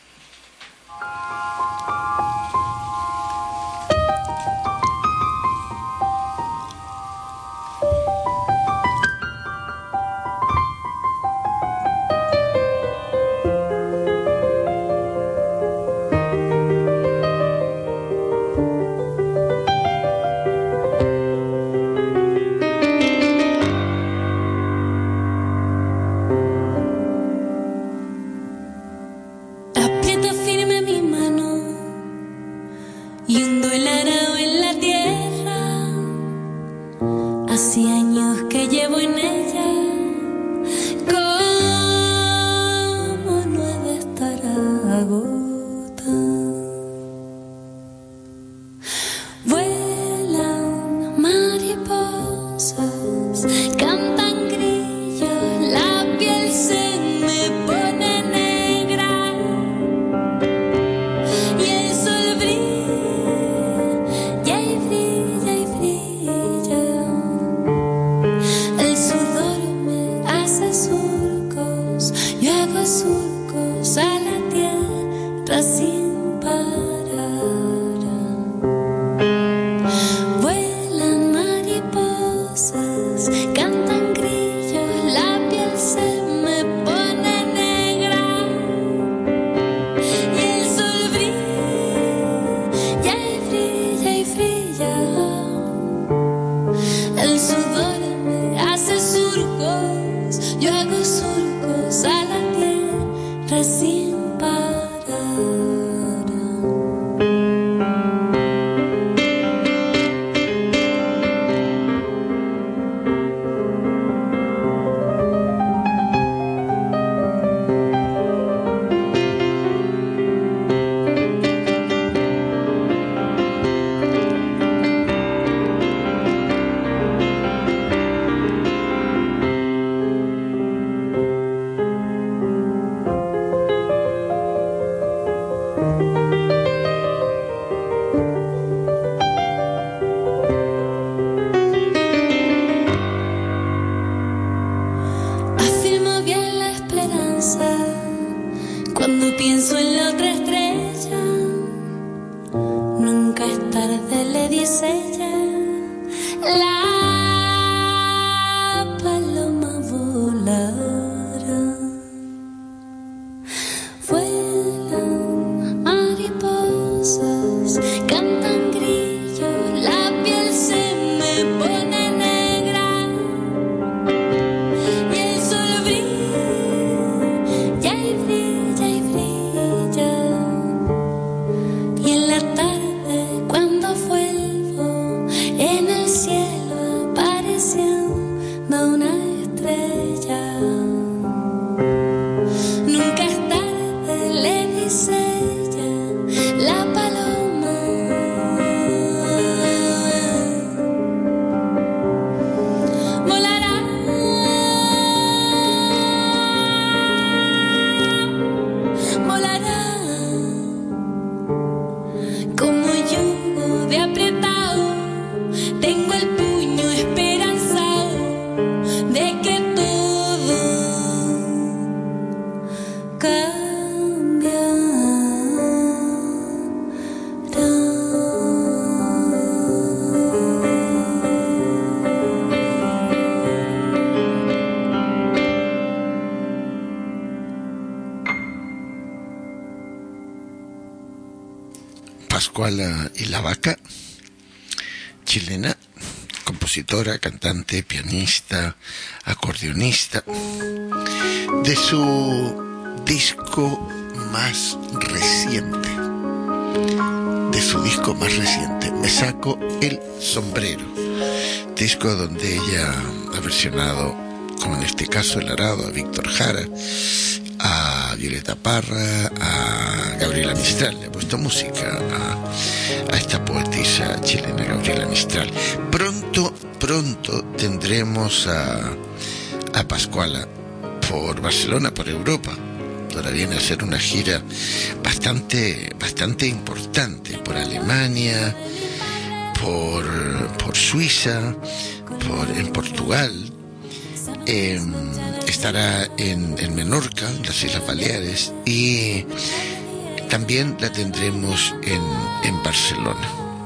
Pascuala y la Vaca, chilena, compositora, cantante, pianista, acordeonista, de su disco más reciente, de su disco más reciente, Me Saco el Sombrero, disco donde ella ha versionado, como en este caso el arado, a Víctor Jara, a Violeta Parra, a Gabriela Mistral. Le ha puesto música a, a esta poetisa chilena Gabriela Mistral. Pronto, pronto tendremos a, a Pascuala por Barcelona, por Europa. ahora viene a hacer una gira bastante, bastante importante por Alemania, por, por Suiza, por, en Portugal. Eh, estará en, en Menorca, en las Islas Baleares, y también la tendremos en, en Barcelona.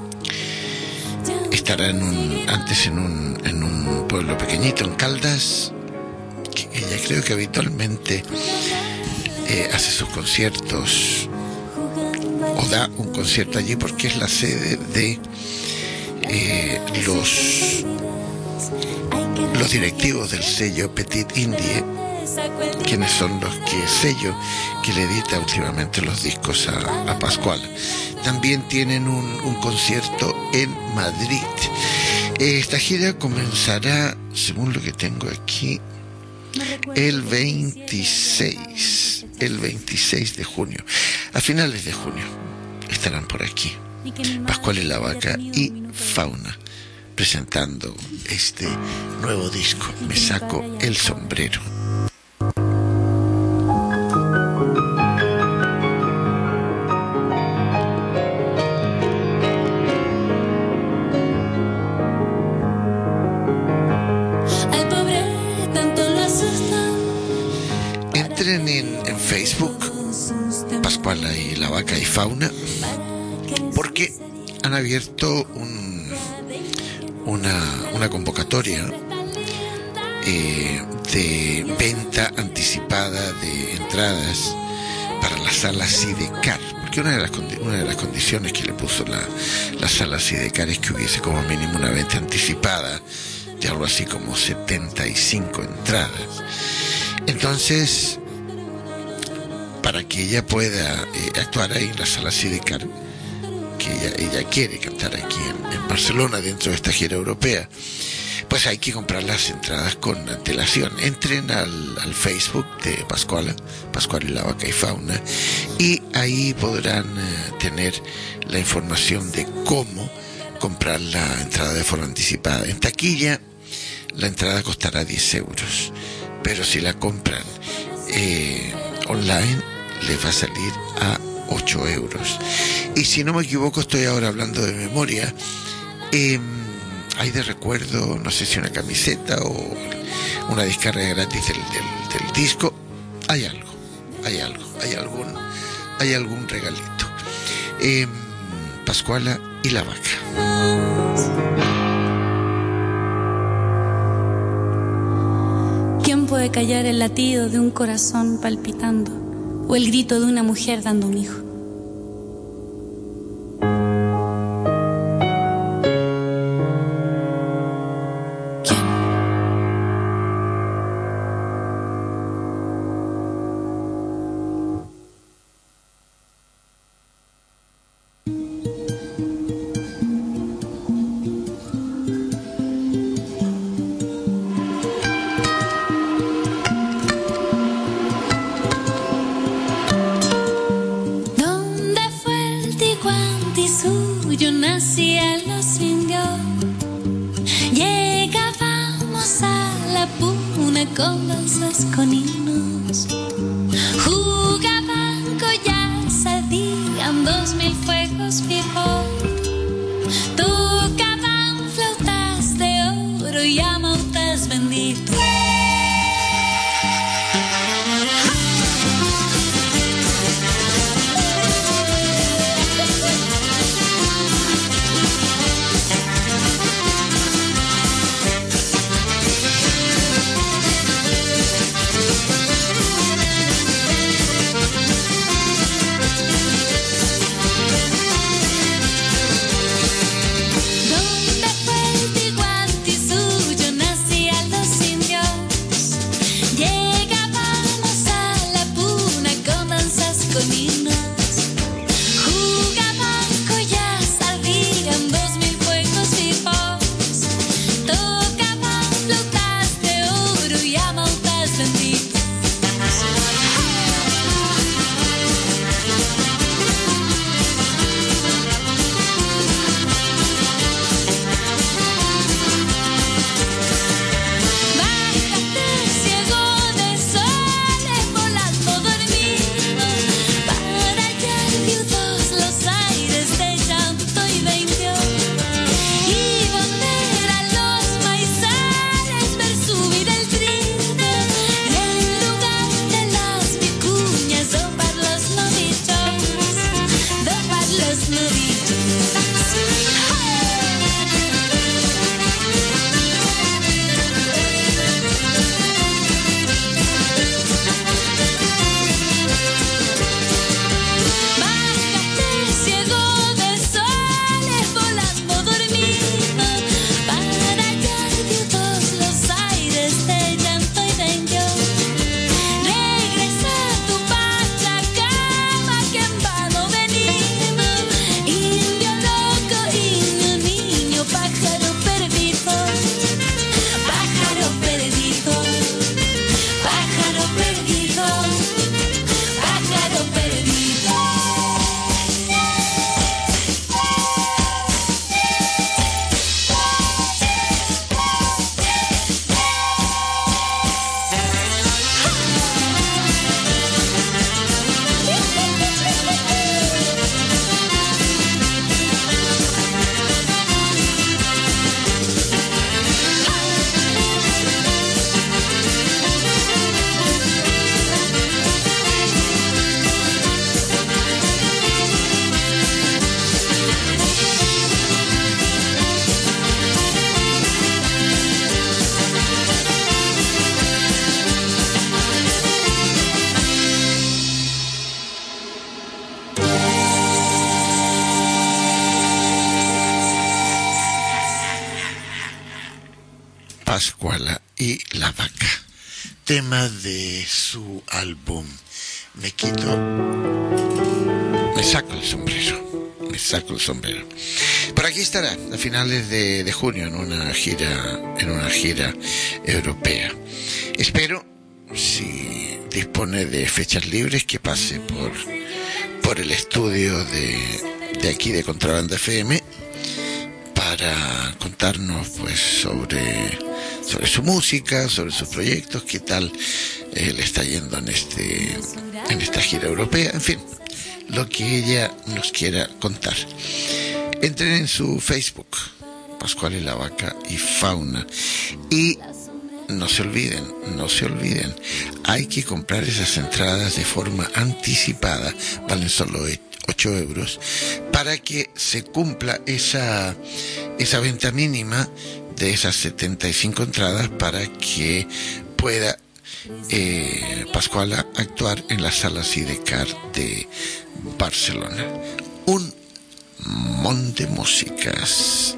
Estará en un, antes en un, en un pueblo pequeñito, en Caldas, que ella creo que habitualmente eh, hace sus conciertos o da un concierto allí porque es la sede de eh, los los directivos del sello Petit Indie, quienes son los que sello que le edita últimamente los discos a, a Pascual. También tienen un, un concierto en Madrid. Esta gira comenzará, según lo que tengo aquí, el veintiséis, el veintiséis de junio. A finales de junio estarán por aquí Pascual y la Vaca y Fauna, presentando este nuevo disco, Me saco el sombrero. Entren en, en Facebook, Pascual y la Vaca y Fauna, porque han abierto un Una, una convocatoria eh, de venta anticipada de entradas para la sala Sidecar, porque una de las, una de las condiciones que le puso la, la sala Sidecar es que hubiese como mínimo una venta anticipada de algo así como setenta y cinco entradas. Entonces, para que ella pueda eh, actuar ahí en la sala Sidecar, que ella, ella quiere cantar aquí en, en Barcelona dentro de esta gira europea, pues hay que comprar las entradas con antelación. Entren al, al Facebook de Pascuala, Pascual y la Vaca y Fauna, y ahí podrán eh, tener la información de cómo comprar la entrada de forma anticipada. En taquilla la entrada costará diez euros, pero si la compran eh, online les va a salir a ocho euros. Y si no me equivoco, estoy ahora hablando de memoria, eh, hay de recuerdo, no sé si una camiseta o una descarga gratis del, del, del disco. Hay algo, hay algo, hay algún, hay algún regalito. Eh, Pascuala y la Vaca. ¿Quién puede callar el latido de un corazón palpitando o el grito de una mujer dando un hijo? Pascuala y la Vaca, tema de su álbum Me quito, me saco el sombrero, me saco el sombrero. Por aquí estará a finales de, de junio en una gira, en una gira europea. Espero, si dispone de fechas libres, que pase por, por el estudio de, de aquí de Contrabanda F M para contarnos pues sobre, sobre su música, sobre sus proyectos, qué tal eh, le está yendo en este en esta gira europea, en fin, lo que ella nos quiera contar. Entren en su Facebook, Pascuala y la Vaca y Fauna, y no se olviden, no se olviden, hay que comprar esas entradas de forma anticipada, valen solo ocho euros, para que se cumpla esa, esa venta mínima de esas setenta y cinco entradas, para que pueda eh, Pascuala actuar en la sala Sidecar de Barcelona. Un montón de músicas.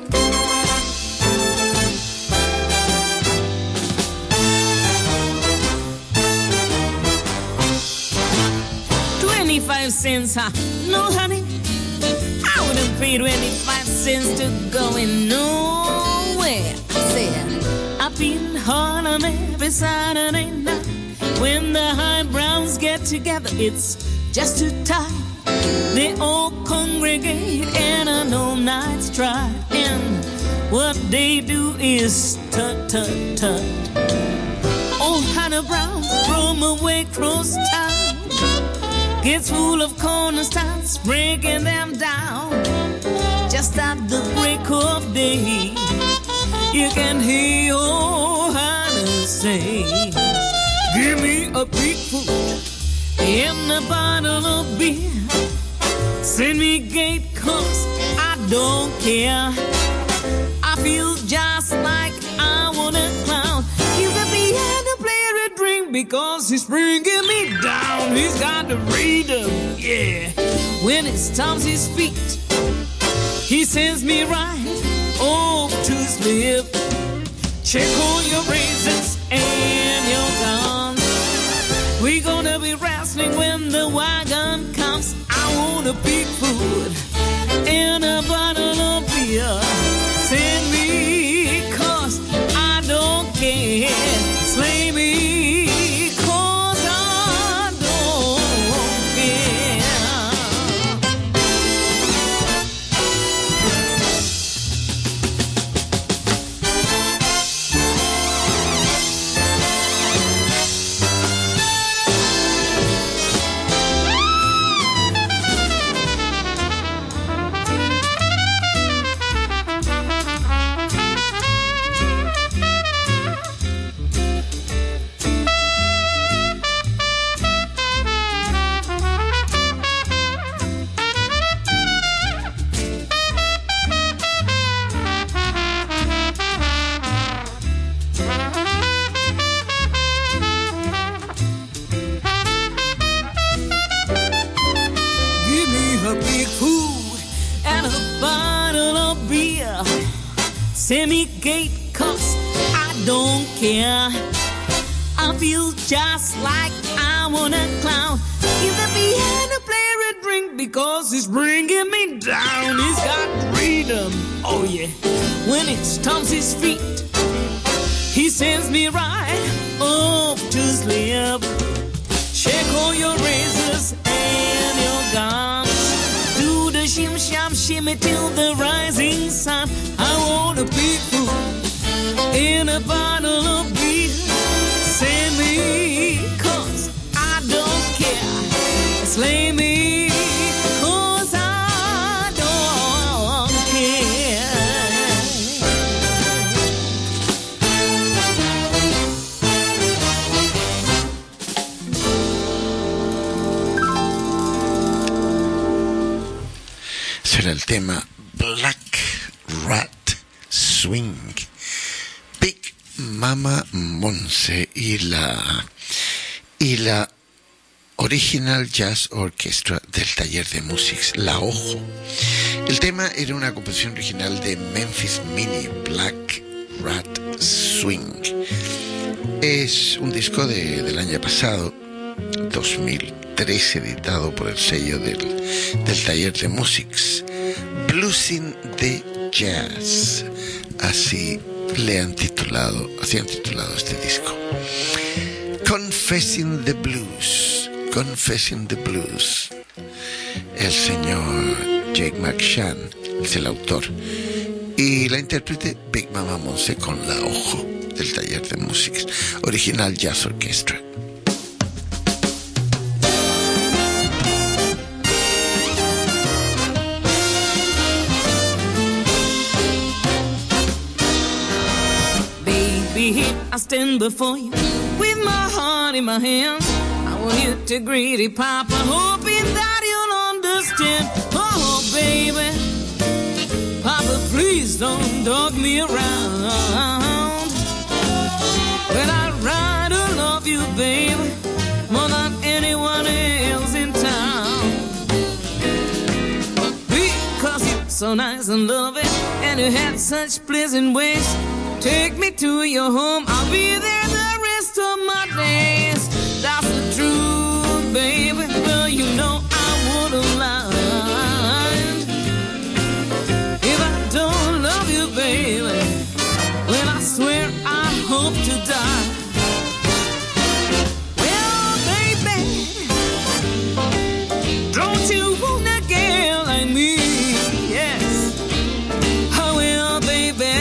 twenty-five cents, huh? No, honey, I wouldn't pay twenty-five cents to going nowhere. I said, I've been hard on every Saturday night. When the high browns get together, it's just too tight. They all congregate and an all-night try. And what they do is tut, tut, tut. Old Hannah Brown from away across town gets full of corn and starts breaking them down. Just at the break of day, you can hear old Hannah say, give me a big food in a bottle of beer. Send me gate, cause I don't care. I feel just like I wanna clown. Give the piano player a drink because he's bringing me down. He's got the rhythm, yeah. When he stomps his feet, he sends me right off to sleep. Check all your razors and your guns. We're gonna be wrestling when the wagon comes. I want a big food and a bottle of beer. Send me, cause I don't care. Slay me, cause I don't care. Semi-gate, cause I don't care. I feel just like I wanna clown. Give the piano player a drink because he's bringing me down. He's got freedom, oh yeah. When he stomps his feet, he sends me right off to sleep. Check all your razors and your guns. Do the shim sham shimmy till the rising sun. I want a big food in a bottle of beer. Send me, cause I don't care. Slay me, cause I don't care. Será el tema Black Rat Swing, Big Mama Monse y la y la Original Jazz Orchestra del taller de Musics La Ojo. El tema era una composición original de Memphis Mini, Black Rat Swing. Es un disco de, del año pasado, dos mil tres, editado por el sello del, del taller de Musics. Bluesing the Jazz, así le han titulado, así han titulado este disco. Confessing the Blues, Confessing the Blues. El señor Jake McShann es el autor y la intérprete Big Mama Monse con la Ojo del taller de Musics, original Jazz Orchestra. I stand before you with my heart in my hands. I want you to greet it, Papa, hoping that you'll understand. Oh, baby, Papa, please don't dog me around. When I ride, I love you, baby, more than anyone else in town. Because you're so nice and loving, and you had such pleasant ways. Take me to your home, I'll be there the rest of my days. That's the truth, baby, well, you know I wouldn't lie. If I don't love you, baby, well, I swear I hope to die. Well, baby, don't you want a girl like me? Yes, I will, baby.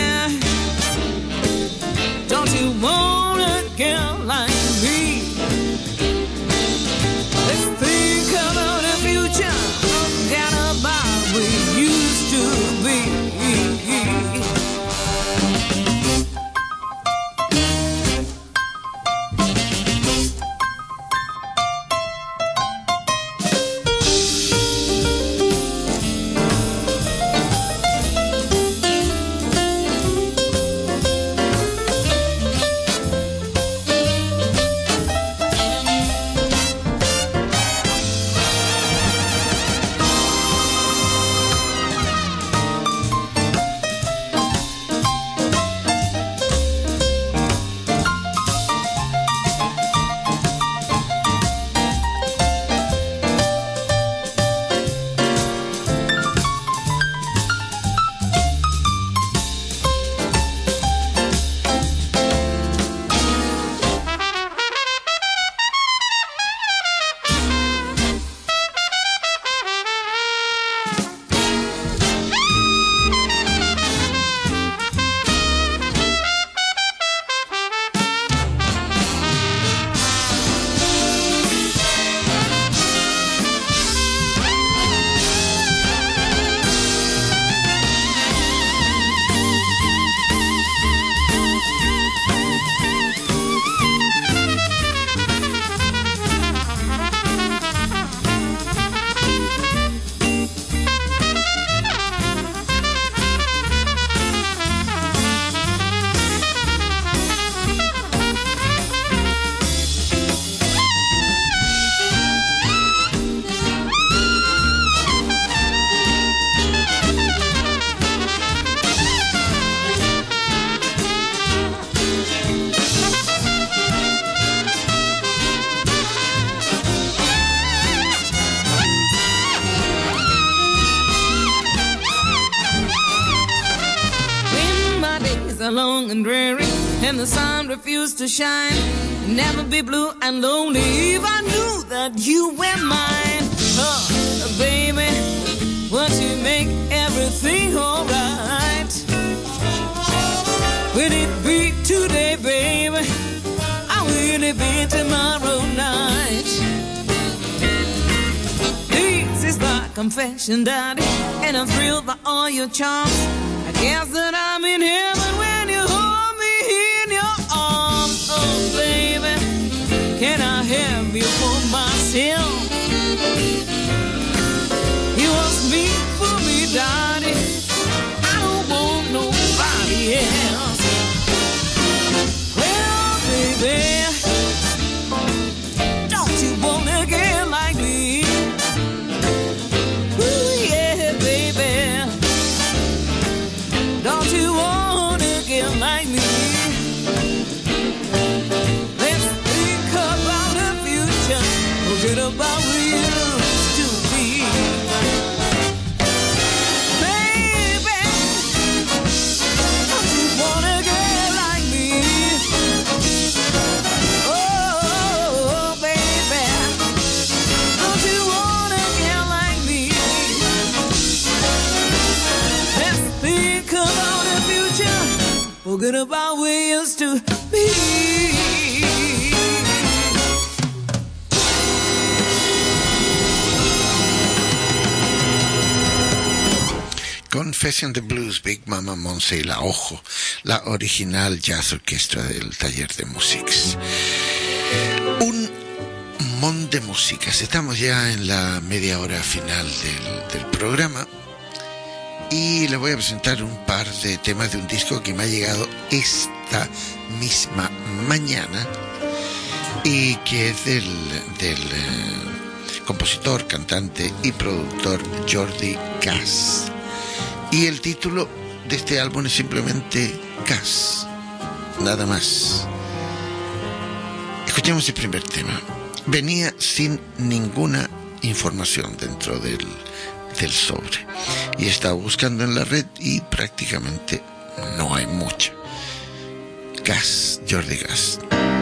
Don't you want a girl like me? Let's think about the future, forget about we used to be. Long and dreary, and the sun refused to shine. Never be blue and lonely if I knew that you were mine. Oh, baby, won't you make everything alright? Will it be today, baby? Or will it be tomorrow night? This is my confession, Daddy, and I'm thrilled by all your charms. I guess that I'm in heaven when you hold me in your arms. Oh, baby, can I have you for myself? You was me for me, Daddy. I don't want nobody else. Well, baby, don't you want a girl like me? Ooh, yeah, baby. Don't you want forget about we used to be. Confession the Blues, Big Mama Monse y la Ojo, la original jazz orquestra del taller de Musics. Un mon de músicas. Estamos ya en la media hora final del, del programa y les voy a presentar un par de temas de un disco que me ha llegado esta misma mañana y que es del, del eh, compositor, cantante y productor Jordi Gas. Y el título de este álbum es simplemente Gas, nada más. Escuchemos el primer tema. Venía sin ninguna información dentro del, del sobre y estaba buscando en la red y prácticamente no hay mucha. Gas, Jordi Gas.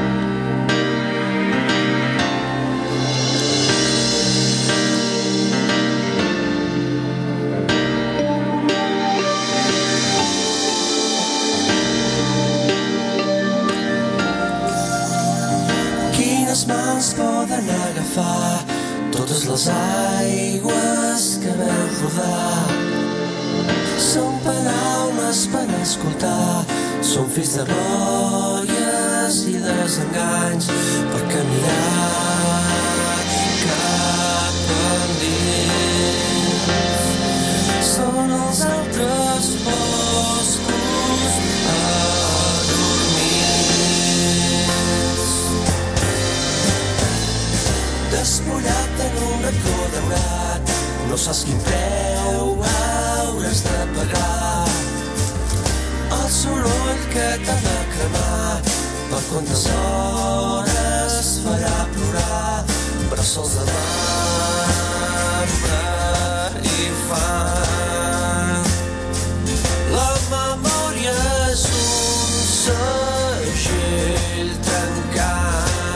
Mans poden agafar totes les aigües que veu rodar. Són paraules per escoltar, són fills de glòries i desenganys per caminar cap endins. Són els altres boscos despullat en un racó daurat, no saps quin preu hauràs de pagar. El soroll que t'ha de cremar, per quantes hores farà plorar, bressols de marbre i fang. La memòria és un segell trencat.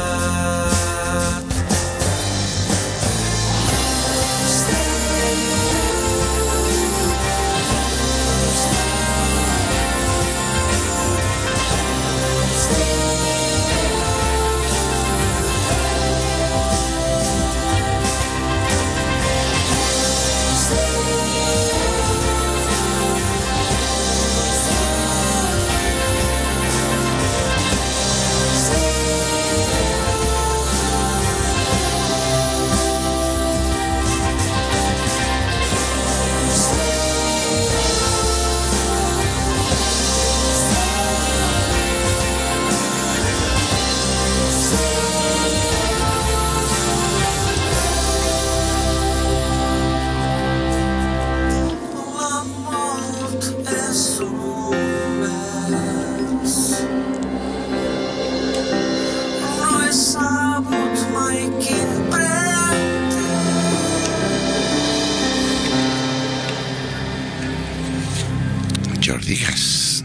Jordi Gas.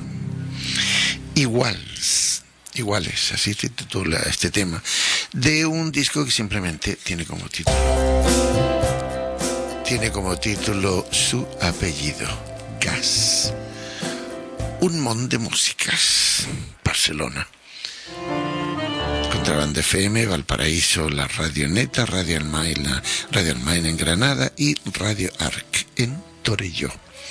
Iguals, iguales, así se titula este tema, de un disco que simplemente tiene como título, tiene como título su apellido, Gas. Un mon de músicas, Barcelona. Contrabanda F M, Valparaíso, la Radio Neta, Radio Almaina, Radio Almaina en Granada y Radio Arc en Torelló.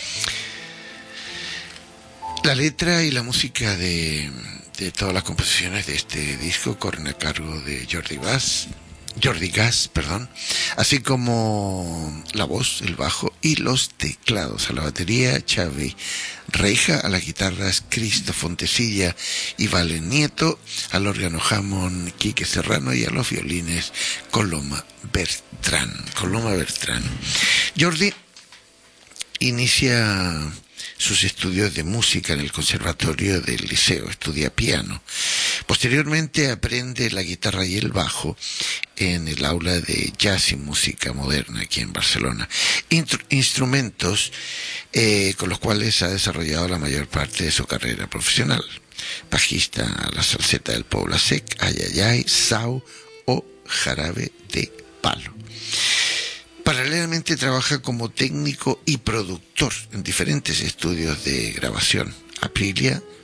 La letra y la música de, de todas las composiciones de este disco corren a cargo de Jordi Gas, Jordi Gas, perdón, así como la voz, el bajo y los teclados. A la batería, Xavi Reija, a las guitarras, Cristo Fontesilla y Valen Nieto, al órgano Hammond, Quique Serrano y a los violines, Coloma Bertrán. Coloma Bertrán. Jordi inicia sus estudios de música en el Conservatorio del Liceo, estudia piano. Posteriormente aprende la guitarra y el bajo en el aula de jazz y música moderna aquí en Barcelona. Instru- instrumentos eh, con los cuales ha desarrollado la mayor parte de su carrera profesional. Bajista a la salseta del Pobla Sec, Ayayay, Sau o Jarabe de Palo. Paralelamente trabaja como técnico y productor en diferentes estudios de grabación: Aprilia,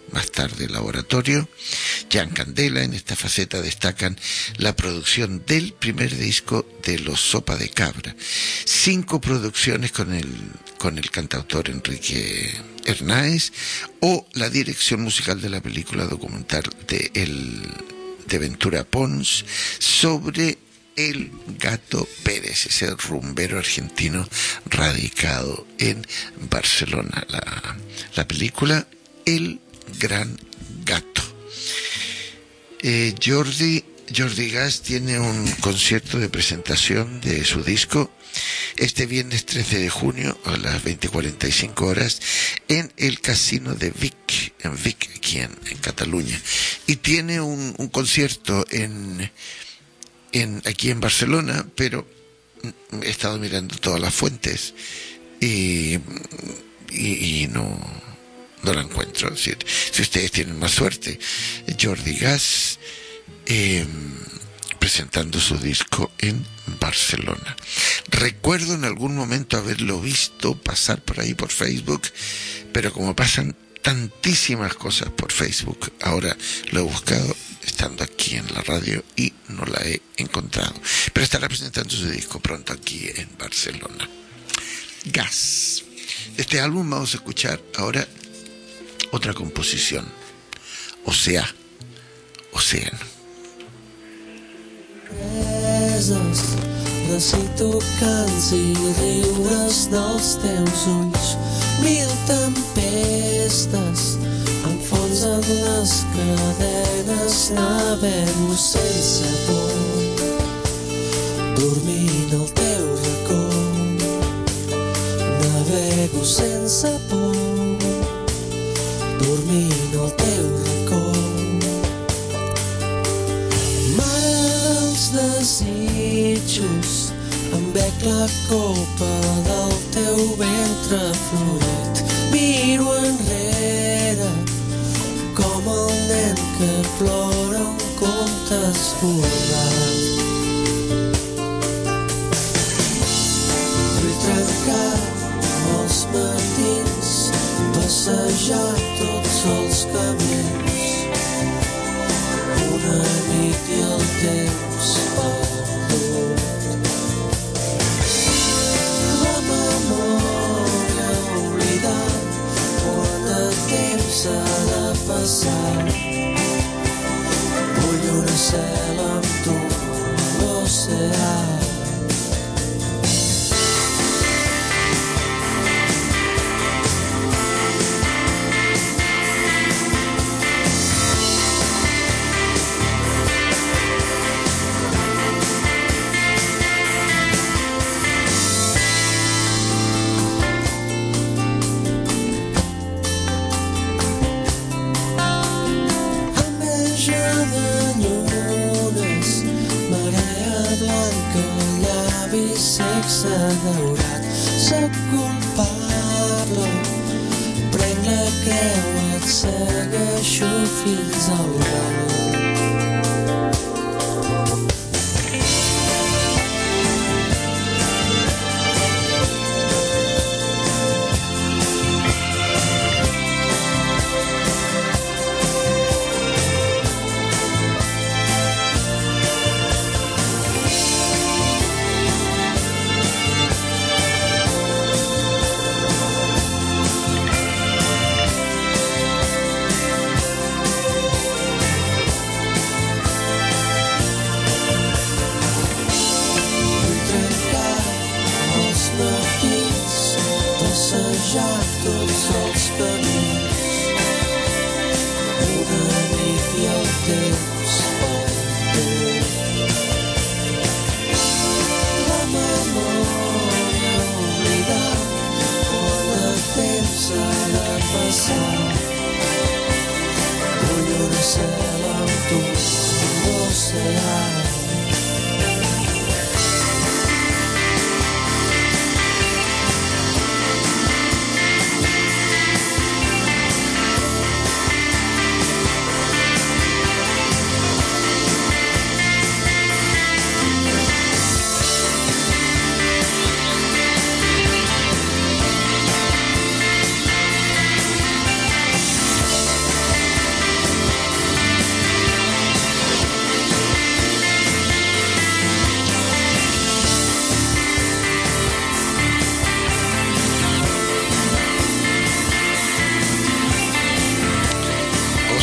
más tarde Laboratorio, Jan Candela. En esta faceta destacan la producción del primer disco de Los Sopa de Cabra, cinco producciones con el, con el cantautor Enrique Hernáez, o la dirección musical de la película documental de, el, de Ventura Pons sobre El Gato Pérez, ese rumbero argentino radicado en Barcelona. La, la película El Gran Gato. Eh, Jordi, Jordi Gas tiene un concierto de presentación de su disco este viernes trece de junio a las veinte cuarenta y cinco horas en el Casino de Vic, en Vic, aquí en, en Cataluña. Y tiene un, un concierto en, en aquí en Barcelona, pero he estado mirando todas las fuentes y, y, y no, no la encuentro. Si, si ustedes tienen más suerte, Jordi Gas eh, presentando su disco en Barcelona. Recuerdo en algún momento haberlo visto pasar por ahí por Facebook, pero como pasan tantísimas cosas por Facebook, ahora lo he buscado estando aquí en la radio y no la he encontrado. Pero estará presentando su disco pronto aquí en Barcelona. Gas. De este álbum vamos a escuchar ahora otra composición. Ocea, Océano. Preses, recito cants i riures dels teus ulls. Mil tempestes enfonsen les cadenes. Navego sense por, dormint al teu racó. Navego sense por, dormint al teu racó. Desitjos, em bec la copa del teu ventre florit. Miro enrere com el nen que plora un conte esborrat. Vull trencar els matins, passejar tots els camins, una nit i el temps perdut. La memòria oblidat, quant de temps ha de passar. Vull un cel amb tu, l'oceà. Sexe daurat, soc culpable, prenc la creu, et segueixo fins al ral.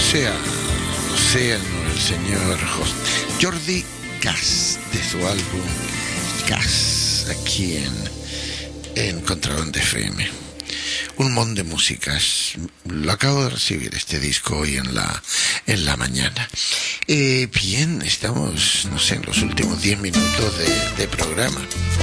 Océano, Océano, el señor Jordi Gas, de su álbum Gas, aquí en, en Contrabanda F M. Un montón de músicas. Lo acabo de recibir este disco hoy en la, en la mañana. Eh, bien, estamos, no sé, en los últimos diez minutos de, de programa.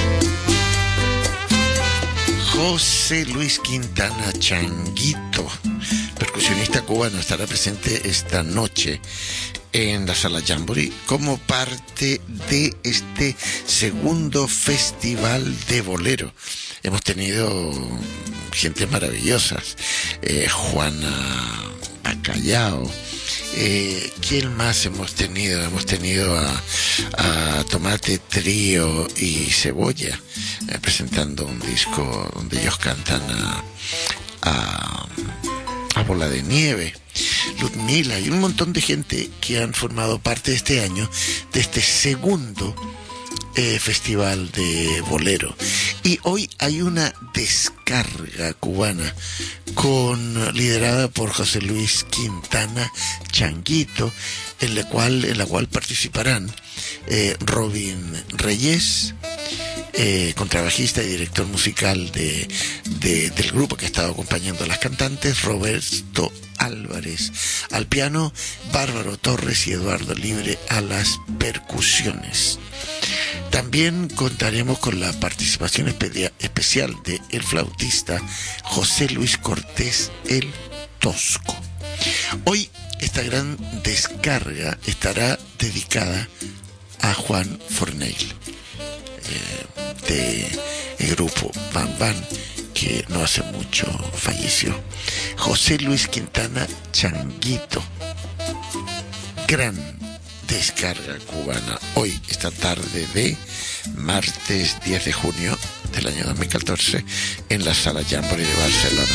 José Luis Quintana Changuito, percusionista cubano, estará presente esta noche en la Sala Jamboree como parte de este segundo festival de bolero. Hemos tenido gente maravillosas, eh, Juana Bacallao, eh, ¿quién más hemos tenido? Hemos tenido a, a Tomate Trío y Cebolla, eh, presentando un disco donde ellos cantan a, a, a Bola de Nieve, Ludmila y un montón de gente que han formado parte de este año, de este segundo Eh, festival de bolero. Y hoy hay una descarga cubana con liderada por José Luis Quintana Changuito, en la cual en la cual participarán eh, Robin Reyes, eh, contrabajista y director musical de, de del grupo que ha estado acompañando a las cantantes, Roberto Álvarez al piano, Bárbaro Torres y Eduardo Libre a las percusiones. También contaremos con la participación espe- especial de el flautista José Luis Cortés el Tosco. Hoy esta gran descarga estará dedicada a Juan Fornell, eh, de el grupo Bam Bam, que no hace mucho falleció. José Luis Quintana Changuito, gran descarga cubana, hoy, esta tarde de martes diez de junio del año dos mil catorce, en la Sala Jamboree de Barcelona.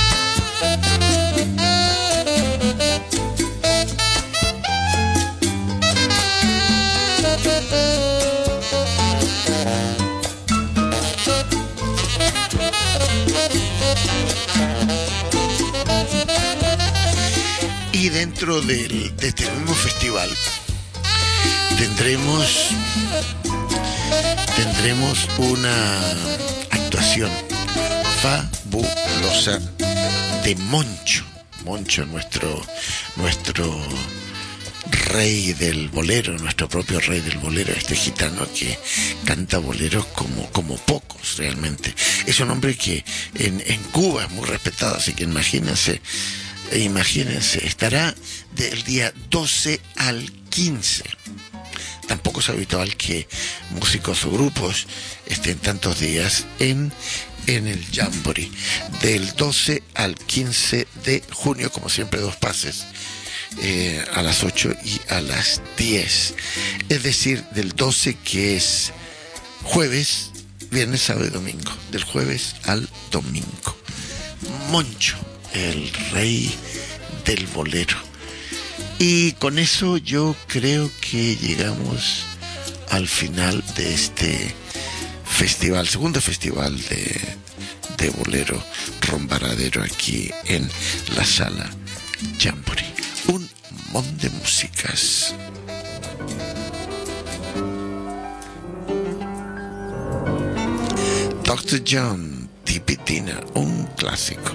Y dentro del, de este mismo festival tendremos tendremos una actuación fabulosa de Moncho Moncho, nuestro nuestro rey del bolero, nuestro propio rey del bolero, este gitano que canta boleros como, como pocos realmente. Es un hombre que en, en Cuba es muy respetado, así que imagínense imagínense, estará del día doce al quince. Tampoco es habitual que músicos o grupos estén tantos días en, en el Jamboree. Del doce al quince de junio, como siempre, dos pases, eh, a las ocho y a las diez. Es decir, del doce, que es jueves, viernes, sábado y domingo. Del jueves al domingo. Moncho, el rey del bolero. Y con eso yo creo que llegamos al final de este festival, segundo festival de, de bolero Rombaradero aquí en la Sala Jamboree. Un montón de músicas. doctor John, Tipitina, un clásico.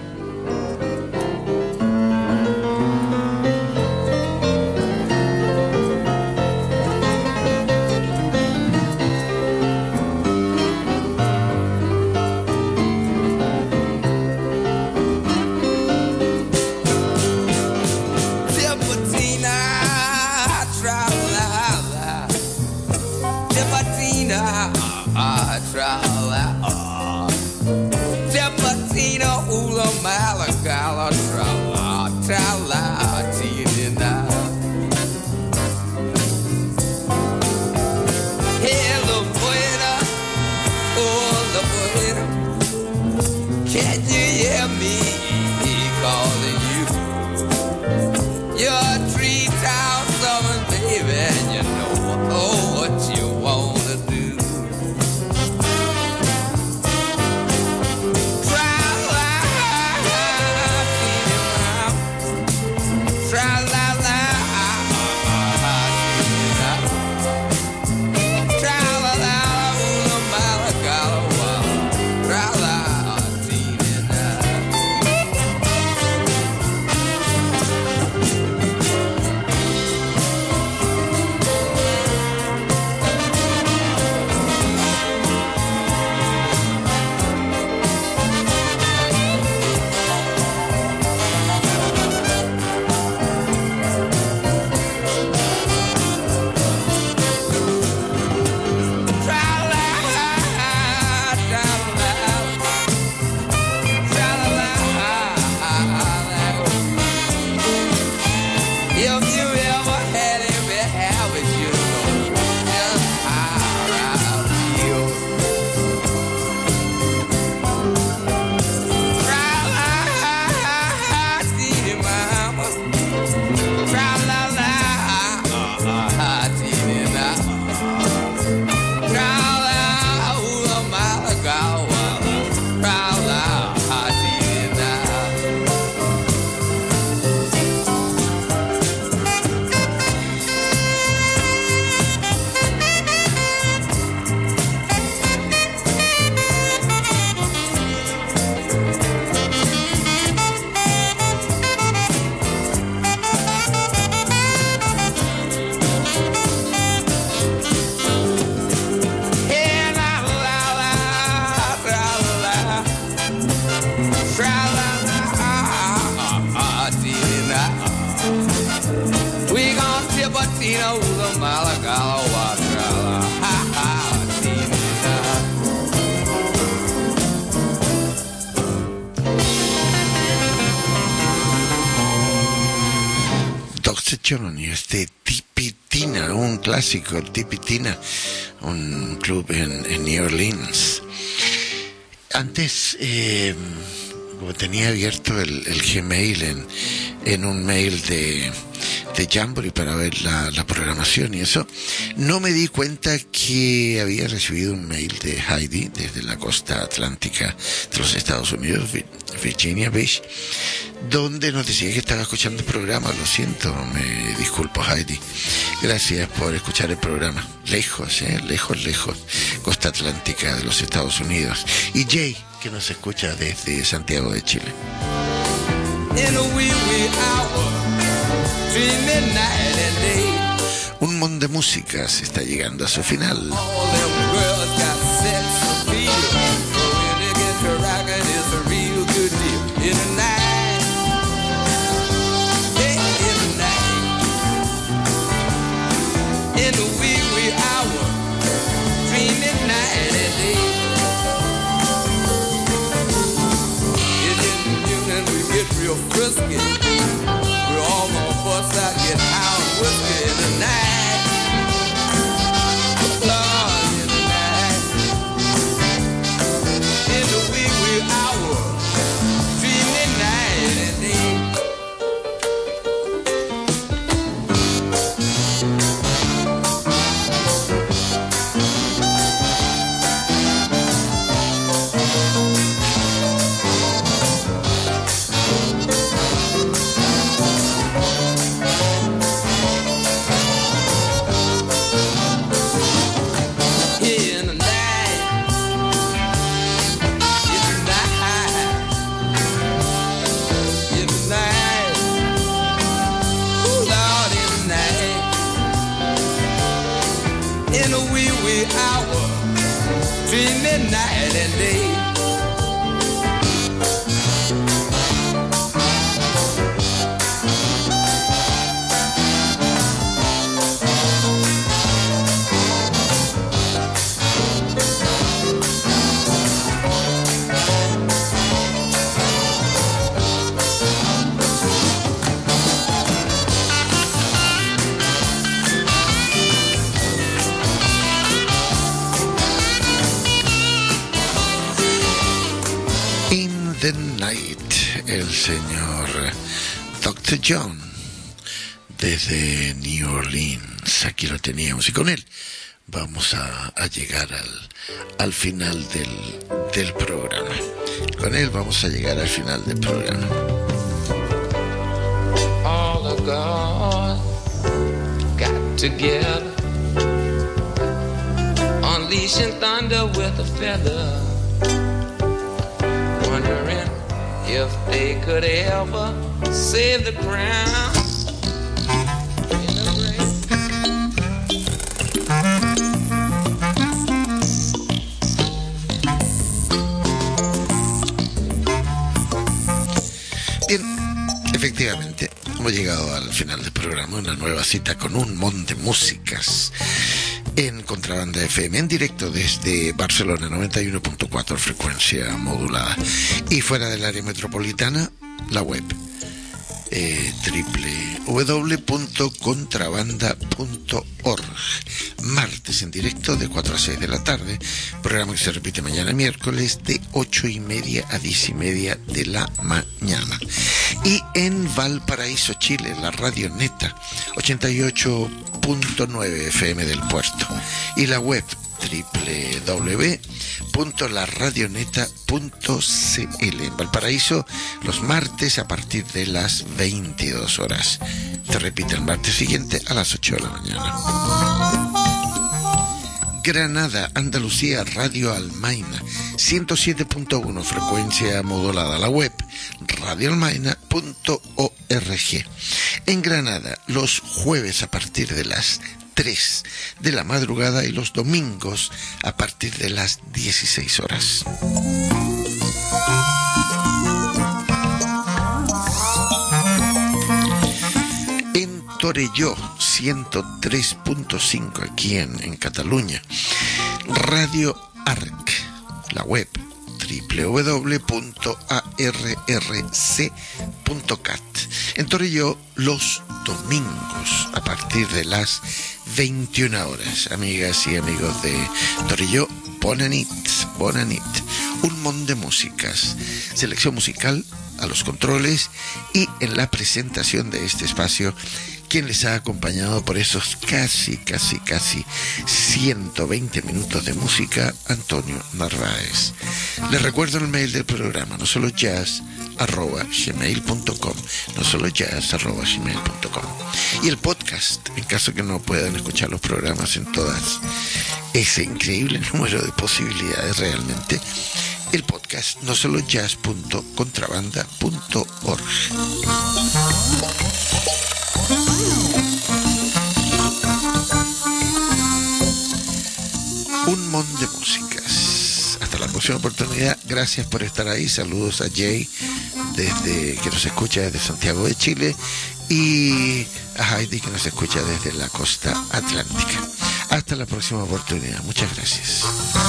If you ever had every habit, you know just how I feel. Tra la la, teeny mama. Tra la la, teeny na. Tra la, ooh la ma ga wa la. Tra la, teeny na. We gon' tip a Tina with a Malagala Watrala. Ha ha, Tina. doctor John y este Tipitina, un clásico, el Tipitina, un club en, en New Orleans. Antes, eh, como tenía abierto el, el Gmail en, en un mail de, de Jamboree para ver la, la programación y eso, no me di cuenta que había recibido un mail de Heidi desde la costa atlántica de los Estados Unidos, Virginia Beach, donde nos decía que estaba escuchando el programa. Lo siento, me disculpo, Heidi. Gracias por escuchar el programa. Lejos, eh, lejos, lejos, costa atlántica de los Estados Unidos. Y Jay, que nos escucha desde Santiago de Chile. Un mundo de músicas está llegando a su final. In the wee wee hour, dreaming night and day. In the evening we get real frisky. We're all gonna bust out, get high on whiskey in the night. Lord, in the night. In the wee wee hour, dreaming night and day. Night and day. The Night, el señor doctor John desde New Orleans. Aquí lo teníamos y con él vamos a, a llegar al, al final del, del programa. Con él vamos a llegar al final del programa. All of God got together, unleashing thunder with a feather, wondering if they could ever save the ground. Bien, efectivamente, hemos llegado al final del programa, una nueva cita con un montón de músicas en Contrabanda F M, en directo desde Barcelona, noventa y uno punto cuatro frecuencia modulada, y fuera del área metropolitana, la web eh, doble u doble u doble u punto contrabanda punto org. Martes en directo de cuatro a seis de la tarde, programa que se repite mañana miércoles de ocho y media a diez y media de la mañana. Y en Valparaíso, Chile, la Radio Neta, ochenta y ocho punto nueve F M del Puerto, y la web doble u doble u doble u punto la radioneta punto c l. En Valparaíso, los martes a partir de las veintidós horas. Se repite el martes siguiente a las ocho de la mañana. Granada, Andalucía, Radio Almaina, ciento siete punto uno, frecuencia modulada. La web radio almaina punto org. En Granada, los jueves a partir de las tres de la madrugada y los domingos a partir de las dieciséis horas. En Torelló, ciento tres punto cinco aquí en, en Cataluña, Radio Arc, la web doble u doble u doble u punto a r r c punto cat. En Torelló, los domingos a partir de las veintiuna horas. Amigas y amigos de Torelló, bona nit, bona nit. Un mon de músicas, selección musical a los controles y en la presentación de este espacio, quien les ha acompañado por esos casi, casi, casi ciento veinte minutos de música, Antonio Narváez. Les recuerdo el mail del programa, no solo jazz arroba gmail punto com, no solo jazz arroba gmail punto com, y el podcast, en caso que no puedan escuchar los programas en todas ese increíble número de posibilidades realmente, el podcast no solo jazz punto contrabanda punto org. Un montón de músicas. Hasta la próxima oportunidad. Gracias por estar ahí. Saludos a Jay, desde que nos escucha desde Santiago de Chile, y a Heidi, que nos escucha desde la costa atlántica. Hasta la próxima oportunidad. Muchas gracias.